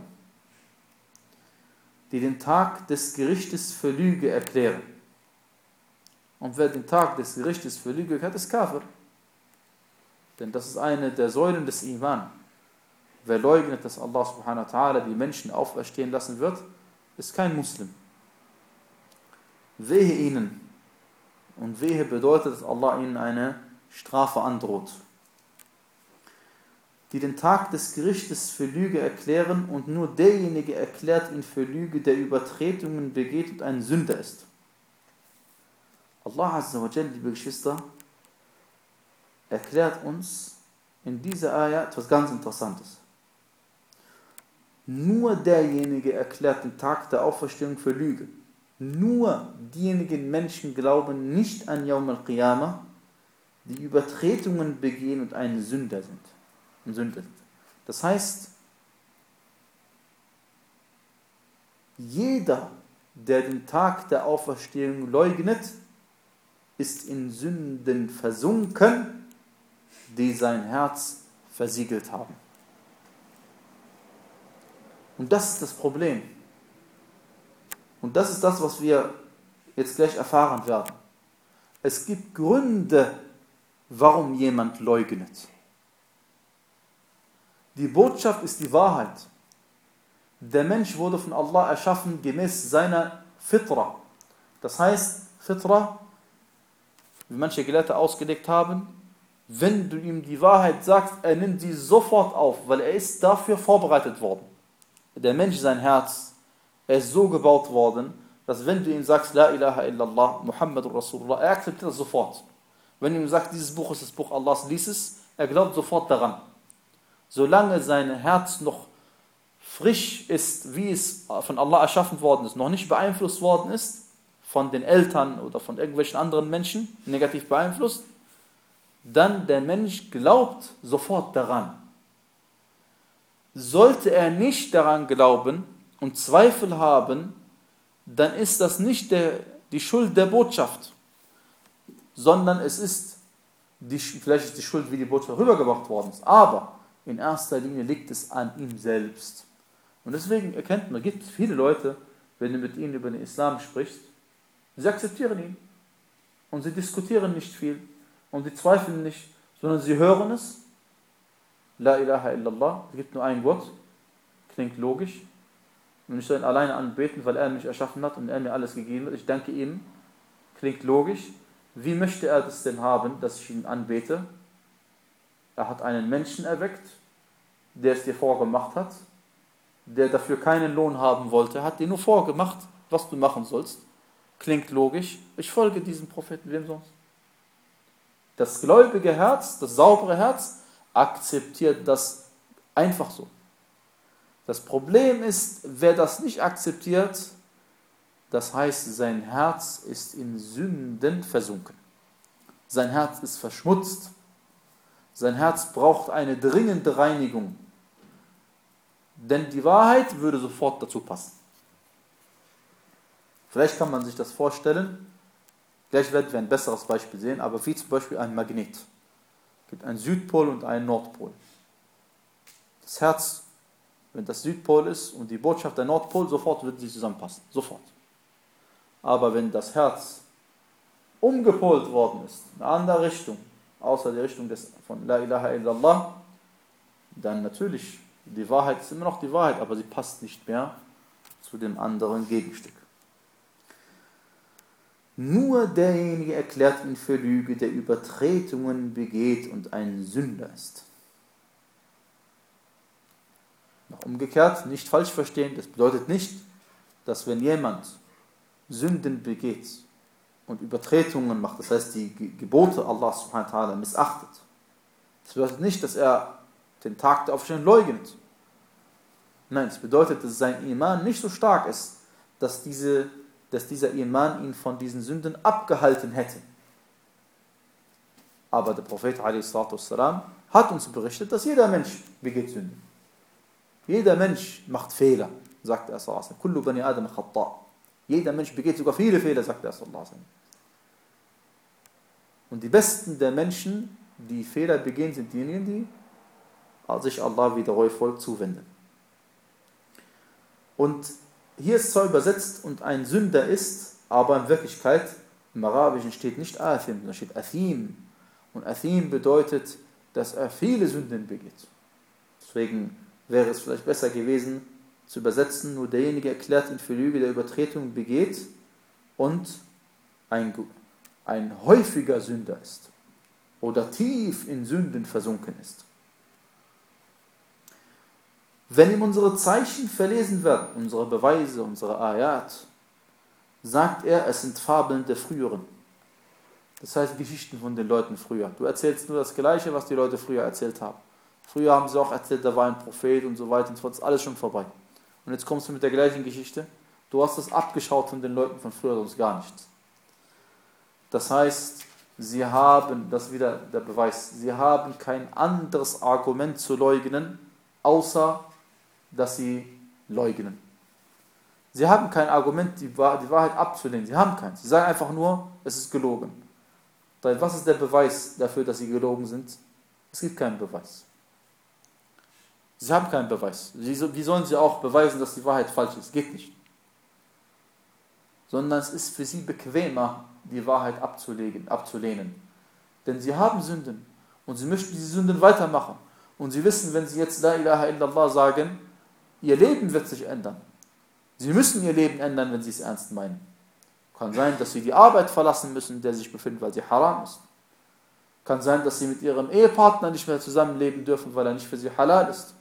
die den Tag des Gerichtes für Lüge erklären. Und wer den Tag des Gerichtes für Lüge erklärt, ist Kafir. Denn das ist eine der Säulen des Iman. Wer leugnet, dass Allah subhanahu wa ta'ala die Menschen auferstehen lassen wird, ist kein Muslim. Wehe ihnen. Und Wehe bedeutet, dass Allah ihnen eine Strafe androht. Die den Tag des Gerichtes für Lüge erklären und nur derjenige erklärt ihn für Lüge, der Übertretungen begeht und ein Sünder ist. Allah Azza wa Jalla, liebe Geschwister, erklärt uns in dieser Ayah etwas ganz Interessantes. Nur derjenige erklärt den Tag der Auferstehung für Lüge. Nur diejenigen Menschen glauben nicht an Yawm al-Qiyamah, die Übertretungen begehen und ein Sünder sind. Ein Sünder sind. Das heißt, jeder, der den Tag der Auferstehung leugnet, ist in Sünden versunken die sein Herz versiegelt haben. Und das ist das Problem. Und das ist das, was wir jetzt gleich erfahren werden. Es gibt Gründe, warum jemand leugnet. Die Botschaft ist die Wahrheit. Der Mensch wurde von Allah erschaffen gemäß seiner Fitra. Das heißt, Fitra, wie manche Gelehrte ausgelegt haben, wenn du ihm die Wahrheit sagst, er nimmt sie sofort auf, weil er ist dafür vorbereitet worden. Der Mensch, sein Herz, er ist so gebaut worden, dass wenn du ihm sagst, La ilaha illallah, Muhammadur Rasulullah, er akzeptiert das sofort. Wenn du ihm sagst, dieses Buch ist das Buch Allahs, lies es, er glaubt sofort daran. Solange sein Herz noch frisch ist, wie es von Allah erschaffen worden ist, noch nicht beeinflusst worden ist, von den Eltern oder von irgendwelchen anderen Menschen, negativ beeinflusst, dann der Mensch glaubt sofort daran. Sollte er nicht daran glauben und Zweifel haben, dann ist das nicht der, die Schuld der Botschaft, sondern es ist, die, vielleicht ist die Schuld, wie die Botschaft rübergebracht worden ist, aber in erster Linie liegt es an ihm selbst. Und deswegen erkennt man, es gibt viele Leute, wenn du mit ihnen über den Islam sprichst, sie akzeptieren ihn und sie diskutieren nicht viel und sie zweifeln nicht, sondern sie hören es. La ilaha illallah, es gibt nur einen Gott, klingt logisch. Und ich soll ihn alleine anbeten, weil er mich erschaffen hat und er mir alles gegeben hat. Ich danke ihm, klingt logisch. Wie möchte er das denn haben, dass ich ihn anbete? Er hat einen Menschen erweckt, der es dir vorgemacht hat, der dafür keinen Lohn haben wollte, hat dir nur vorgemacht, was du machen sollst. Klingt logisch. Ich folge diesem Propheten, wem sonst? Das gläubige Herz, das saubere Herz, akzeptiert das einfach so. Das Problem ist, wer das nicht akzeptiert, das heißt, sein Herz ist in Sünden versunken. Sein Herz ist verschmutzt. Sein Herz braucht eine dringende Reinigung. Denn die Wahrheit würde sofort dazu passen. Vielleicht kann man sich das vorstellen, gleich werden wir ein besseres Beispiel sehen, aber wie zum Beispiel ein Magnet. Es gibt einen Südpol und einen Nordpol. Das Herz, wenn das Südpol ist und die Botschaft der Nordpol, sofort wird sie zusammenpassen. Sofort. Aber wenn das Herz umgepolt worden ist, in eine andere Richtung, außer die Richtung des, von La ilaha illallah, dann natürlich, die Wahrheit ist immer noch die Wahrheit, aber sie passt nicht mehr zu dem anderen Gegenstück. Nur derjenige erklärt ihn für Lüge, der Übertretungen begeht und ein Sünder ist. Noch umgekehrt, nicht falsch verstehen, das bedeutet nicht, dass wenn jemand Sünden begeht und Übertretungen macht, das heißt die Gebote Allah subhanahu wa ta'ala missachtet, das bedeutet nicht, dass er den Tag der Auferstehung leugnet. Nein, es bedeutet, dass sein Iman nicht so stark ist, dass, diese, dass dieser Iman ihn von diesen Sünden abgehalten hätte. Aber der Prophet a s. hat uns berichtet, dass jeder Mensch begeht Sünden. Jeder Mensch macht Fehler, sagt er. Kullu bani Adam khata. Jeder Mensch begeht sogar viele Fehler, sagt er. Und die besten der Menschen, die Fehler begehen, sind diejenigen, die sich Allah wieder reuvoll zuwenden. Und hier ist zwar übersetzt und ein Sünder ist, aber in Wirklichkeit im Arabischen steht nicht Athim, sondern steht Athim. Und Athim bedeutet, dass er viele Sünden begeht. Deswegen wäre es vielleicht besser gewesen zu übersetzen, nur derjenige erklärt ihn für Lüge, der Übertretung begeht und ein, ein häufiger Sünder ist oder tief in Sünden versunken ist. Wenn ihm unsere Zeichen verlesen werden, unsere Beweise, unsere Ayat, sagt er, es sind Fabeln der Früheren. Das heißt Geschichten von den Leuten früher. Du erzählst nur das Gleiche, was die Leute früher erzählt haben. Früher haben sie auch erzählt, da war ein Prophet und so weiter und so fort. Das ist alles schon vorbei. Und jetzt kommst du mit der gleichen Geschichte. Du hast das abgeschaut von den Leuten von früher, sonst gar nichts. Das heißt, sie haben, das ist wieder der Beweis, sie haben kein anderes Argument zu leugnen, außer dass sie leugnen. Sie haben kein Argument, die Wahrheit abzulehnen. Sie haben keins. Sie sagen einfach nur, es ist gelogen. Was ist der Beweis dafür, dass sie gelogen sind? Es gibt keinen Beweis. Sie haben keinen Beweis. Wie sollen sie auch beweisen, dass die Wahrheit falsch ist? Geht nicht. Sondern es ist für sie bequemer, die Wahrheit abzulegen, abzulehnen. Denn sie haben Sünden und sie möchten diese Sünden weitermachen. Und sie wissen, wenn sie jetzt La ilaha illallah sagen, ihr Leben wird sich ändern. Sie müssen ihr Leben ändern, wenn sie es ernst meinen. Kann sein, dass sie die Arbeit verlassen müssen, in der sie sich befinden, weil sie haram ist. Kann sein, dass sie mit ihrem Ehepartner nicht mehr zusammenleben dürfen, weil er nicht für sie halal ist.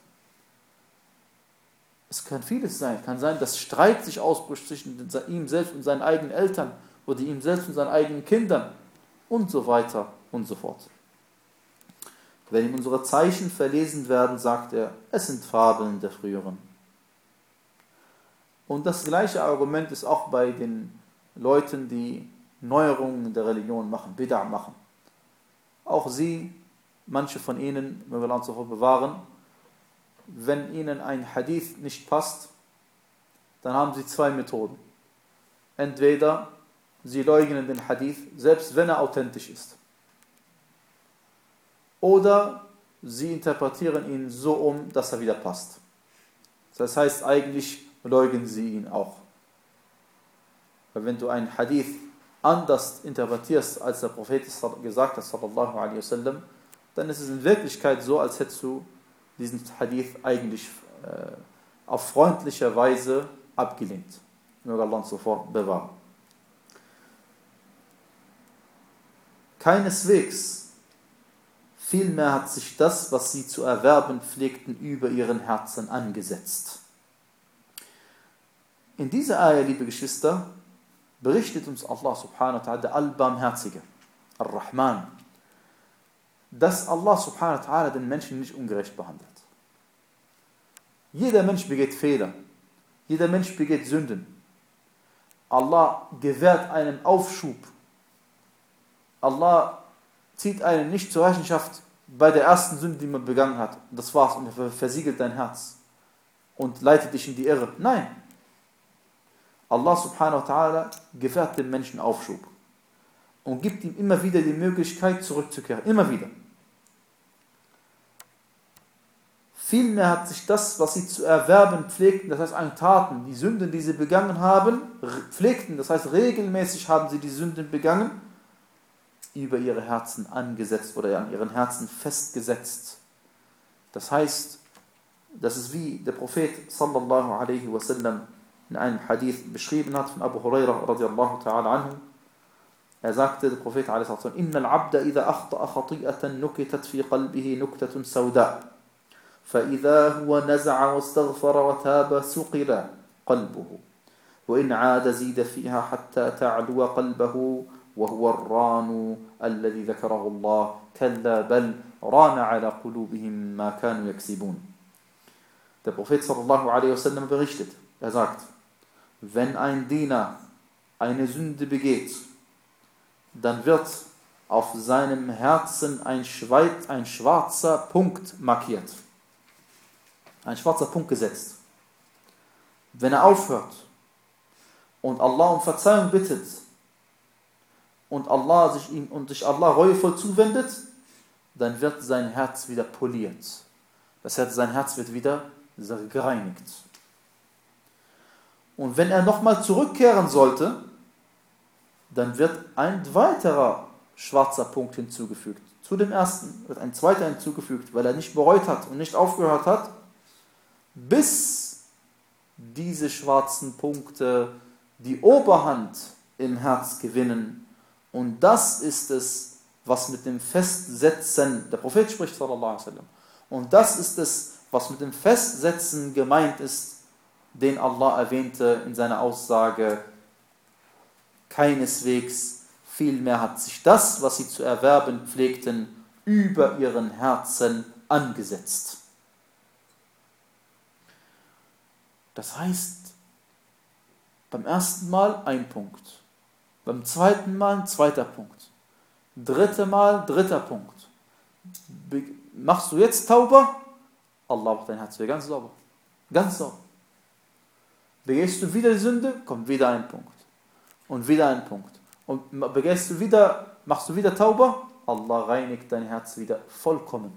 Es kann vieles sein. Kann sein, dass Streit sich ausbricht zwischen ihm selbst und seinen eigenen Eltern oder ihm selbst und seinen eigenen Kindern und so weiter und so fort. Wenn ihm unsere Zeichen verlesen werden, sagt er, es sind Fabeln der Früheren. Und das gleiche Argument ist auch bei den Leuten, die Neuerungen in der Religion machen, Bid'a machen. Auch sie, manche von ihnen, möge Allah uns davor bewahren, wenn ihnen ein Hadith nicht passt, dann haben sie zwei Methoden. Entweder sie leugnen den Hadith, selbst wenn er authentisch ist. Oder sie interpretieren ihn so um, dass er wieder passt. Das heißt, eigentlich leugnen sie ihn auch. Weil wenn du einen Hadith anders interpretierst, als der Prophet gesagt hat, sallallahu alaihi wasallam, dann ist es in Wirklichkeit so, als hättest du diesen Hadith eigentlich äh, auf freundliche Weise abgelehnt. Möge Allah uns sofort bewahren. Keineswegs, vielmehr hat sich das, was sie zu erwerben pflegten, über ihren Herzen angesetzt. In dieser Ayah, liebe Geschwister, berichtet uns Allah subhanahu wa ta'ala, der Allbarmherzige, Ar-Rahman, dass Allah subhanahu wa ta'ala den Menschen nicht ungerecht behandelt. Jeder Mensch begeht Fehler. Jeder Mensch begeht Sünden. Allah gewährt einen Aufschub. Allah zieht einen nicht zur Rechenschaft bei der ersten Sünde, die man begangen hat. Das war's und er versiegelt dein Herz und leitet dich in die Irre. Nein. Allah subhanahu wa ta'ala gewährt dem Menschen Aufschub und gibt ihm immer wieder die Möglichkeit zurückzukehren. Immer wieder. Vielmehr hat sich das, was sie zu erwerben pflegten, das heißt an Taten, die Sünden, die sie begangen haben, pflegten, das heißt regelmäßig haben sie die Sünden begangen, über ihre Herzen angesetzt oder an ihren Herzen festgesetzt. Das heißt, das ist wie der Prophet sallallahu alaihi wasallam in einem Hadith beschrieben hat von Abu Hurairah radiallahu ta'ala anhu. Er sagte, der Prophet alaihi wasallam, Inna al-Abda idha akhta'a khati'atan nukitat fi qalbihi nuktatun sawda. فإذا هو نزع واستغفر وتاب سقل قلبه وإن عاد زيد فيها حتى تعلو قلبه وهو الران الذي ذكره الله كلا بل ران على قلوبهم ما كانوا يكسبون. Der Prophet sallallahu alaihi wasallam berichtet, er sagt, wenn ein Diener eine Sünde begeht, dann wird auf seinem Herzen ein, Schweiz, ein schwarzer Punkt markiert. Ein schwarzer Punkt gesetzt. Wenn er aufhört und Allah um Verzeihung bittet und Allah sich ihm und sich Allah reuevoll zuwendet, dann wird sein Herz wieder poliert. Das heißt, sein Herz wird wieder gereinigt. Und wenn er nochmal zurückkehren sollte, dann wird ein weiterer schwarzer Punkt hinzugefügt. Zu dem ersten wird ein zweiter hinzugefügt, weil er nicht bereut hat und nicht aufgehört hat, bis diese schwarzen Punkte die Oberhand im Herz gewinnen. Und das ist es, was mit dem Festsetzen, der Prophet spricht, sallallahu alaihi wasallam, und das ist es, was mit dem Festsetzen gemeint ist, den Allah erwähnte in seiner Aussage, keineswegs, vielmehr hat sich das, was sie zu erwerben pflegten, über ihren Herzen angesetzt. Das heißt, beim ersten Mal ein Punkt, beim zweiten Mal ein zweiter Punkt, dritte Mal dritter Punkt. Machst du jetzt Tauba? Allah macht dein Herz wieder ganz sauber. Ganz sauber. Begehst du wieder die Sünde? Kommt wieder ein Punkt. Und wieder ein Punkt. Und begehst du wieder, machst du wieder Tauba? Allah reinigt dein Herz wieder vollkommen.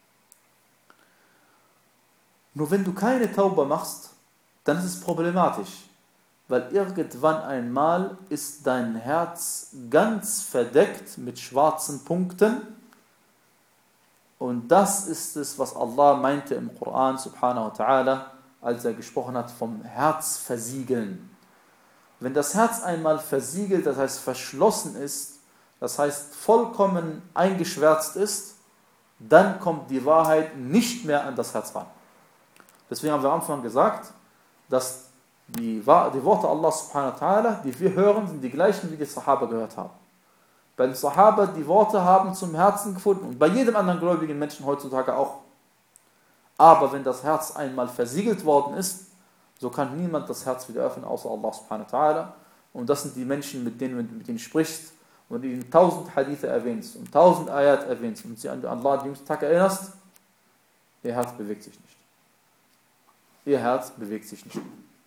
Nur wenn du keine Tauba machst, dann ist es problematisch, weil irgendwann einmal ist dein Herz ganz verdeckt mit schwarzen Punkten und das ist es, was Allah meinte im Koran subhanahu wa ta'ala, als er gesprochen hat vom Herzversiegeln. Wenn das Herz einmal versiegelt, das heißt verschlossen ist, das heißt vollkommen eingeschwärzt ist, dann kommt die Wahrheit nicht mehr an das Herz ran. Deswegen haben wir am Anfang gesagt, dass die, die Worte Allah subhanahu wa ta'ala, die wir hören, sind die gleichen, wie die Sahaba gehört haben. Bei den Sahaba, die Worte haben zum Herzen gefunden und bei jedem anderen gläubigen Menschen heutzutage auch. Aber wenn das Herz einmal versiegelt worden ist, so kann niemand das Herz wieder öffnen, außer Allah subhanahu wa ta'ala. Und das sind die Menschen, mit denen du mit denen sprichst und ihnen tausend Hadithe erwähnst und tausend Ayat erwähnst und sie an Allah den jüngsten Tag erinnerst, ihr Herz bewegt sich nicht. Ihr Herz bewegt sich nicht.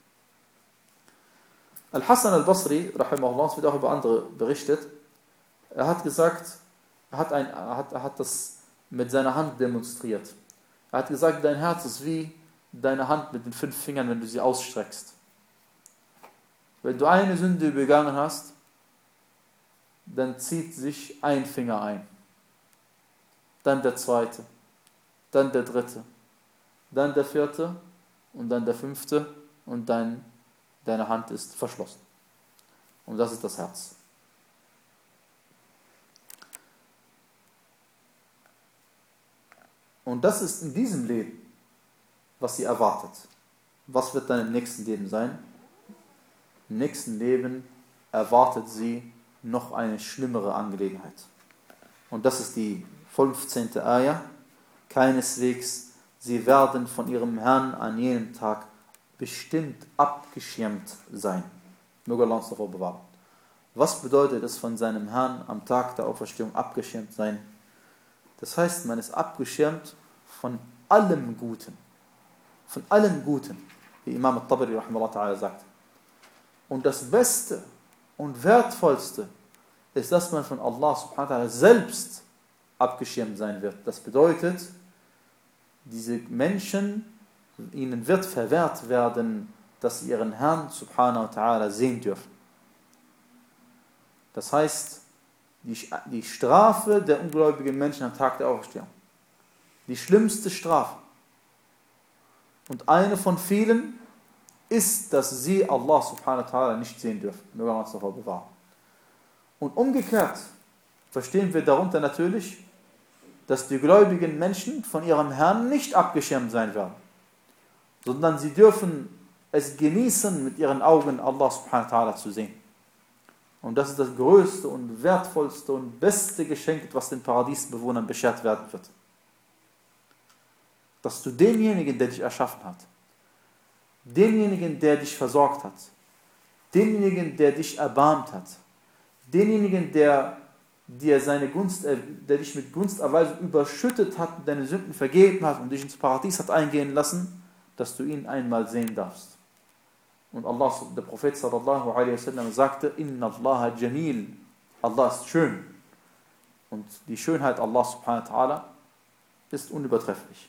Al-Hassan al-Basri, rahimahullah, es wird auch über andere berichtet, er hat gesagt, er hat, ein, er, hat, er hat das mit seiner Hand demonstriert. Er hat gesagt, dein Herz ist wie deine Hand mit den fünf Fingern, wenn du sie ausstreckst. Wenn du eine Sünde begangen hast, dann zieht sich ein Finger ein. Dann der zweite, dann der dritte, dann der vierte und dann der fünfte und dann deine Hand ist verschlossen. Und das ist das Herz. Und das ist in diesem Leben, was sie erwartet. Was wird dann im nächsten Leben sein? Im nächsten Leben erwartet sie noch eine schlimmere Angelegenheit. Und das ist die fünfzehnte Ayah. Keineswegs, sie werden von ihrem Herrn an jenem Tag bestimmt abgeschirmt sein. Möge Allah uns davor bewahren. Was bedeutet es, von seinem Herrn am Tag der Auferstehung abgeschirmt sein? Das heißt, man ist abgeschirmt von allem Guten. Von allem Guten, wie Imam al-Tabari rahimahullah sagt. Und das Beste und Wertvollste ist, dass man von Allah subhanahu wa ta'ala selbst abgeschirmt sein wird. Das bedeutet, diese Menschen, ihnen wird verwehrt werden, dass sie ihren Herrn subhanahu wa ta'ala sehen dürfen. Das heißt, die, die Strafe der ungläubigen Menschen am Tag der Auferstehung. Die schlimmste Strafe. Und eine von vielen ist, dass sie Allah subhanahu wa ta'ala nicht sehen dürfen. Möge Allah uns davor bewahren. Und umgekehrt verstehen wir darunter natürlich, dass die gläubigen Menschen von ihrem Herrn nicht abgeschirmt sein werden, sondern sie dürfen es genießen, mit ihren Augen Allah subhanahu wa ta'ala zu sehen. Und das ist das größte und wertvollste und beste Geschenk, was den Paradiesbewohnern beschert werden wird. Dass du denjenigen, der dich erschaffen hat, denjenigen, der dich versorgt hat, denjenigen, der dich erbarmt hat, denjenigen, der dir seine Gunst, der dich mit Gunsterweisung überschüttet hat und deine Sünden vergeben hat und dich ins Paradies hat eingehen lassen, dass du ihn einmal sehen darfst. Und Allah, der Prophet sallallahu alaihi wasallam sagte, Inna Allah jamil, Allah ist schön. Und die Schönheit Allah subhanahu wa ta'ala ist unübertrefflich.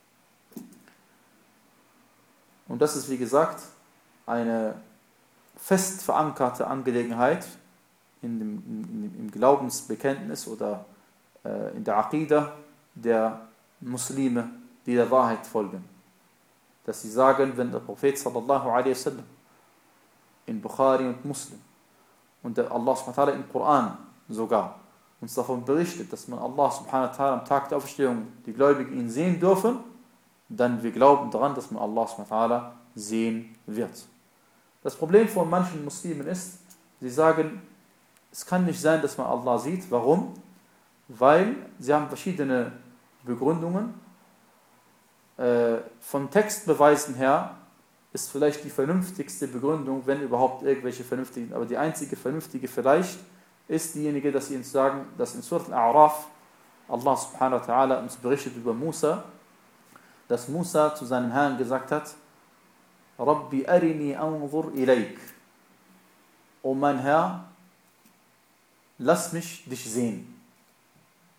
Und das ist, wie gesagt, eine fest verankerte Angelegenheit in dem, in, im Glaubensbekenntnis oder äh, in der Aqidah der Muslime, die der Wahrheit folgen. Dass sie sagen, wenn der Prophet sallallahu alaihi wasallam in Bukhari und Muslim und der Allah subhanahu wa ta'ala im Koran sogar uns davon berichtet, dass man Allah subhanahu wa ta'ala am Tag der Auferstehung die Gläubigen ihn sehen dürfen, dann wir glauben daran, dass man Allah subhanahu wa ta'ala sehen wird. Das Problem von manchen Muslimen ist, sie sagen, es kann nicht sein, dass man Allah sieht. Warum? Weil sie haben verschiedene Begründungen. Äh, von Textbeweisen her ist vielleicht die vernünftigste Begründung, wenn überhaupt irgendwelche vernünftigen, aber die einzige vernünftige vielleicht ist diejenige, dass sie uns sagen, dass in Surat Al-A'raf Allah subhanahu wa ta'ala uns berichtet über Musa, dass Musa zu seinem Herrn gesagt hat, Rabbi arini anzur ilayk. O mein Herr, lass mich dich sehen.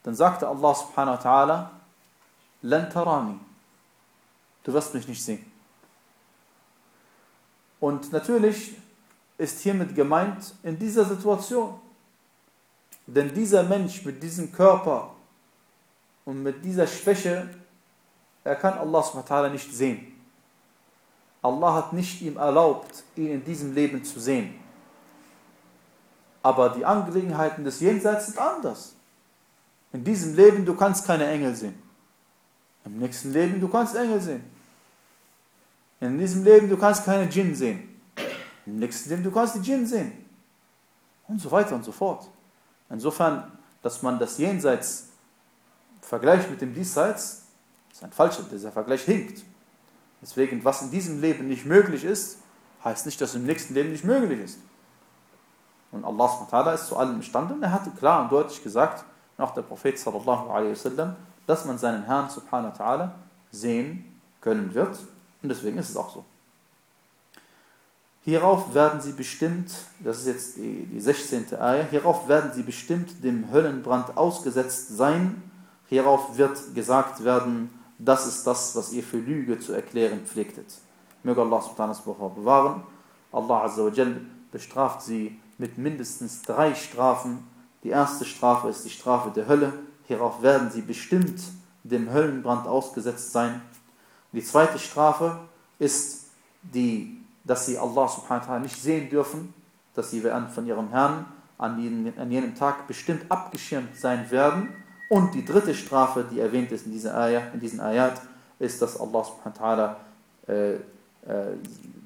Dann sagte Allah subhanahu wa ta'ala, Lan tarani, du wirst mich nicht sehen. Und natürlich ist hiermit gemeint in dieser Situation, denn dieser Mensch mit diesem Körper und mit dieser Schwäche, er kann Allah subhanahu wa ta'ala nicht sehen. Allah hat nicht ihm erlaubt, ihn in diesem Leben zu sehen. Aber die Angelegenheiten des Jenseits sind anders. In diesem Leben, du kannst keine Engel sehen. Im nächsten Leben, du kannst Engel sehen. In diesem Leben, du kannst keine Djinn sehen. Im nächsten Leben, du kannst die Djinn sehen. Und so weiter und so fort. Insofern, dass man das Jenseits vergleicht mit dem Diesseits, ist ein falscher, dieser Vergleich hinkt. Deswegen, was in diesem Leben nicht möglich ist, heißt nicht, dass im nächsten Leben nicht möglich ist. Und Allah subhanahu wa ta'ala ist zu allem imstande und er hatte klar und deutlich gesagt, und auch der Prophet sallallahu alaihi wasallam, dass man seinen Herrn subhanahu wa ta'ala sehen können wird. Und deswegen ist es auch so. Hierauf werden sie bestimmt, das ist jetzt die, die sechzehnte Ayah, hierauf werden sie bestimmt dem Höllenbrand ausgesetzt sein. Hierauf wird gesagt werden, das ist das, was ihr für Lüge zu erklären pflegtet. Möge Allah subhanahu wa ta'ala bewahren. Allah azza wa jal bestraft sie mit mindestens drei Strafen. Die erste Strafe ist die Strafe der Hölle. Hierauf werden sie bestimmt dem Höllenbrand ausgesetzt sein. Die zweite Strafe ist, die, dass sie Allah subhanahu wa ta'ala nicht sehen dürfen, dass sie von ihrem Herrn an jenem, an jenem Tag bestimmt abgeschirmt sein werden. Und die dritte Strafe, die erwähnt ist in, dieser Ayah, in diesen Ayat, ist, dass Allah subhanahu wa ta'ala, äh, äh,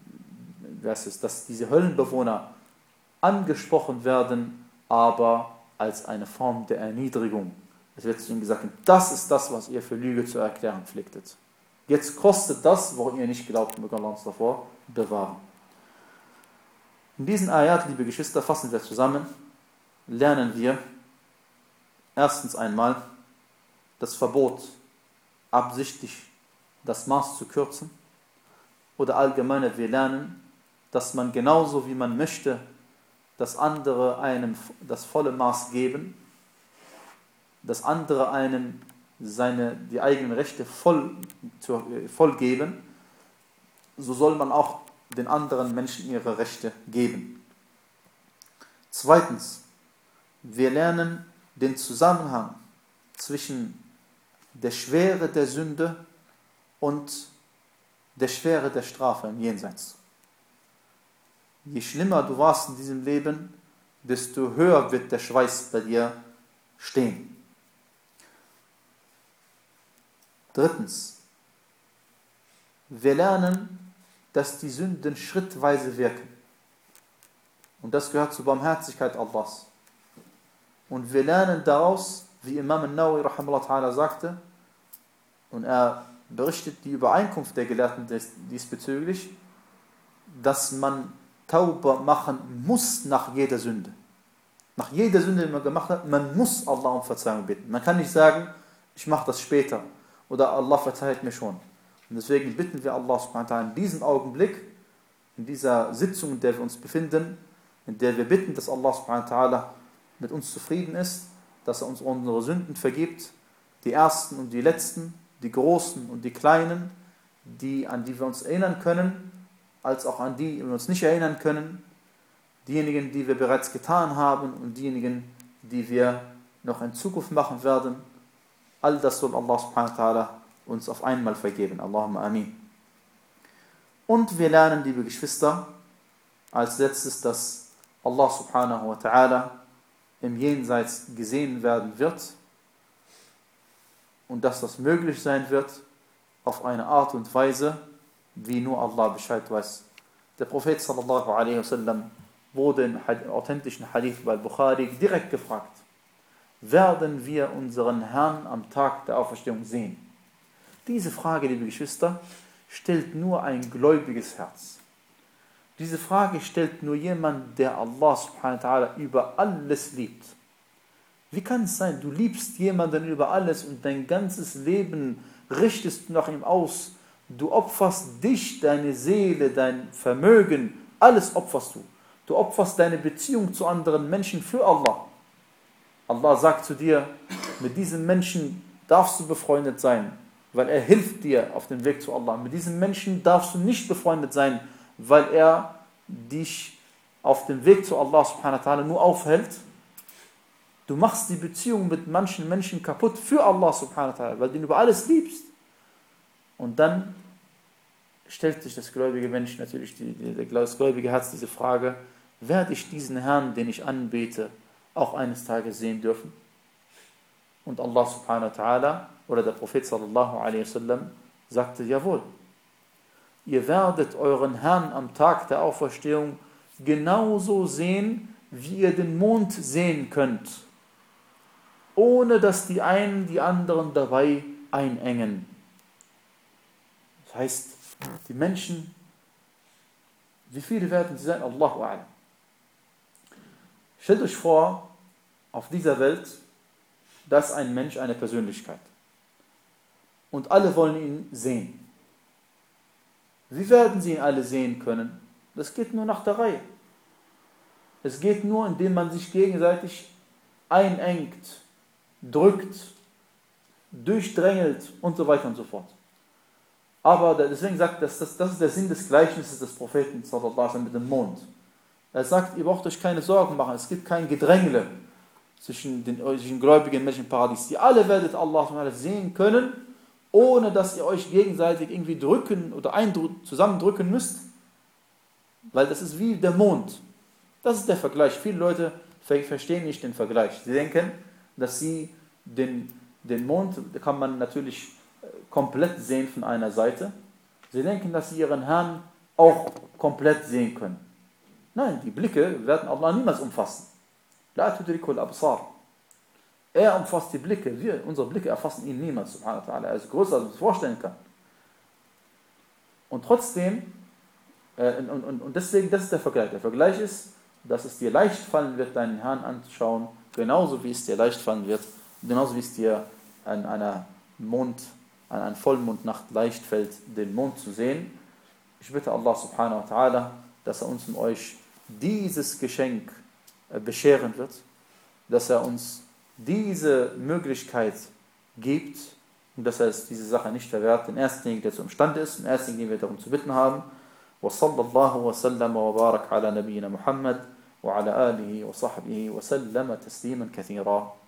dass diese Höllenbewohner angesprochen werden, aber als eine Form der Erniedrigung. Es wird zu ihnen gesagt, das ist das, was ihr für Lüge zu erklären pflegtet. Jetzt kostet das, woran ihr nicht glaubt, möge Allah uns davor bewahren. In diesen Ayat, liebe Geschwister, fassen wir zusammen, lernen wir erstens einmal das Verbot, absichtlich das Maß zu kürzen, oder allgemeiner wir lernen, dass man genauso wie man möchte, dass andere einem das volle Maß geben, dass andere einem seine, die eigenen Rechte voll, voll geben, so soll man auch den anderen Menschen ihre Rechte geben. Zweitens, wir lernen den Zusammenhang zwischen der Schwere der Sünde und der Schwere der Strafe im Jenseits. Je schlimmer du warst in diesem Leben, desto höher wird der Schweiß bei dir stehen. Drittens, wir lernen, dass die Sünden schrittweise wirken. Und das gehört zur Barmherzigkeit Allahs. Und wir lernen daraus, wie Imam al-Nawawi rahimahullah ta'ala sagte, und er berichtet die Übereinkunft der Gelehrten diesbezüglich, dass man Tauba machen muss nach jeder Sünde. Nach jeder Sünde, die man gemacht hat, man muss Allah um Verzeihung bitten. Man kann nicht sagen, ich mache das später oder Allah verzeiht mir schon. Und deswegen bitten wir Allah subhanahu wa ta'ala in diesem Augenblick, in dieser Sitzung, in der wir uns befinden, in der wir bitten, dass Allah subhanahu wa ta'ala mit uns zufrieden ist, dass er uns unsere Sünden vergibt, die ersten und die letzten, die großen und die kleinen, die, an die wir uns erinnern können, als auch an die, die wir uns nicht erinnern können, diejenigen, die wir bereits getan haben und diejenigen, die wir noch in Zukunft machen werden. All das soll Allah subhanahu wa ta'ala uns auf einmal vergeben. Allahumma amin. Und wir lernen, liebe Geschwister, als letztes, dass Allah subhanahu wa ta'ala im Jenseits gesehen werden wird und dass das möglich sein wird auf eine Art und Weise, wie nur Allah Bescheid weiß. Der Prophet sallallahu alaihi wasallam wurde in authentischen Hadith bei Bukhari direkt gefragt, werden wir unseren Herrn am Tag der Auferstehung sehen? Diese Frage, liebe Geschwister, stellt nur ein gläubiges Herz. Diese Frage stellt nur jemand, der Allah subhanahu wa ta'ala über alles liebt. Wie kann es sein, du liebst jemanden über alles und dein ganzes Leben richtest du nach ihm aus? Du opferst dich, deine Seele, dein Vermögen, alles opferst du. Du opferst deine Beziehung zu anderen Menschen für Allah. Allah sagt zu dir, mit diesem Menschen darfst du befreundet sein, weil er hilft dir auf dem Weg zu Allah. Mit diesem Menschen darfst du nicht befreundet sein, weil er dich auf dem Weg zu Allah subhanahu wa ta'ala nur aufhält. Du machst die Beziehung mit manchen Menschen kaputt für Allah subhanahu wa ta'ala, weil du ihn über alles liebst. Und dann stellt sich das gläubige Mensch natürlich, die, die, das gläubige Herz diese Frage, werde ich diesen Herrn, den ich anbete, auch eines Tages sehen dürfen? Und Allah subhanahu wa ta'ala oder der Prophet sallallahu alaihi wasallam sagte, jawohl, ihr werdet euren Herrn am Tag der Auferstehung genauso sehen, wie ihr den Mond sehen könnt, ohne dass die einen die anderen dabei einengen. Das heißt, die Menschen, wie viele werden sie sein? Allahu a'lam. Stellt euch vor, auf dieser Welt, da ist ein Mensch, eine Persönlichkeit. Und alle wollen ihn sehen. Wie werden sie ihn alle sehen können? Das geht nur nach der Reihe. Es geht nur, indem man sich gegenseitig einengt, drückt, durchdrängelt und so weiter und so fort. Aber deswegen sagt, das, das, das ist der Sinn des Gleichnisses des Propheten sallallahu alaihi wasallam mit dem Mond. Er sagt, ihr braucht euch keine Sorgen machen, es gibt kein Gedrängle zwischen den, zwischen gläubigen Menschen im Paradies. Die alle werdet Allah sehen können, ohne dass ihr euch gegenseitig irgendwie drücken oder zusammendrücken müsst. Weil das ist wie der Mond. Das ist der Vergleich. Viele Leute verstehen nicht den Vergleich. Sie denken, dass sie den, den Mond, da kann man natürlich komplett sehen von einer Seite. Sie denken, dass sie ihren Herrn auch komplett sehen können. Nein, die Blicke werden Allah niemals umfassen. La tudrikul absar. Er umfasst die Blicke. Wir, unsere Blicke erfassen ihn niemals, subhanahu wa ta'ala. Er ist größer, als man sich vorstellen kann. Und trotzdem, äh, und, und, und deswegen, das ist der Vergleich. Der Vergleich ist, dass es dir leicht fallen wird, deinen Herrn anzuschauen, genauso wie es dir leicht fallen wird, genauso wie es dir an einer Mond, an einer Vollmondnacht leicht fällt, den Mond zu sehen. Ich bitte Allah subhanahu wa ta'ala, dass er uns und euch dieses Geschenk bescheren wird, dass er uns diese Möglichkeit gibt und dass er es diese Sache nicht verwehrt. In erster Linie, der zu imstande ist, in erster Linie, wir darum zu bitten haben. Wa sallallahu wa sallam wa barak ala nabiyyina Muhammad wa ala alihi wa sahbihi wa sallama tasliman kathira.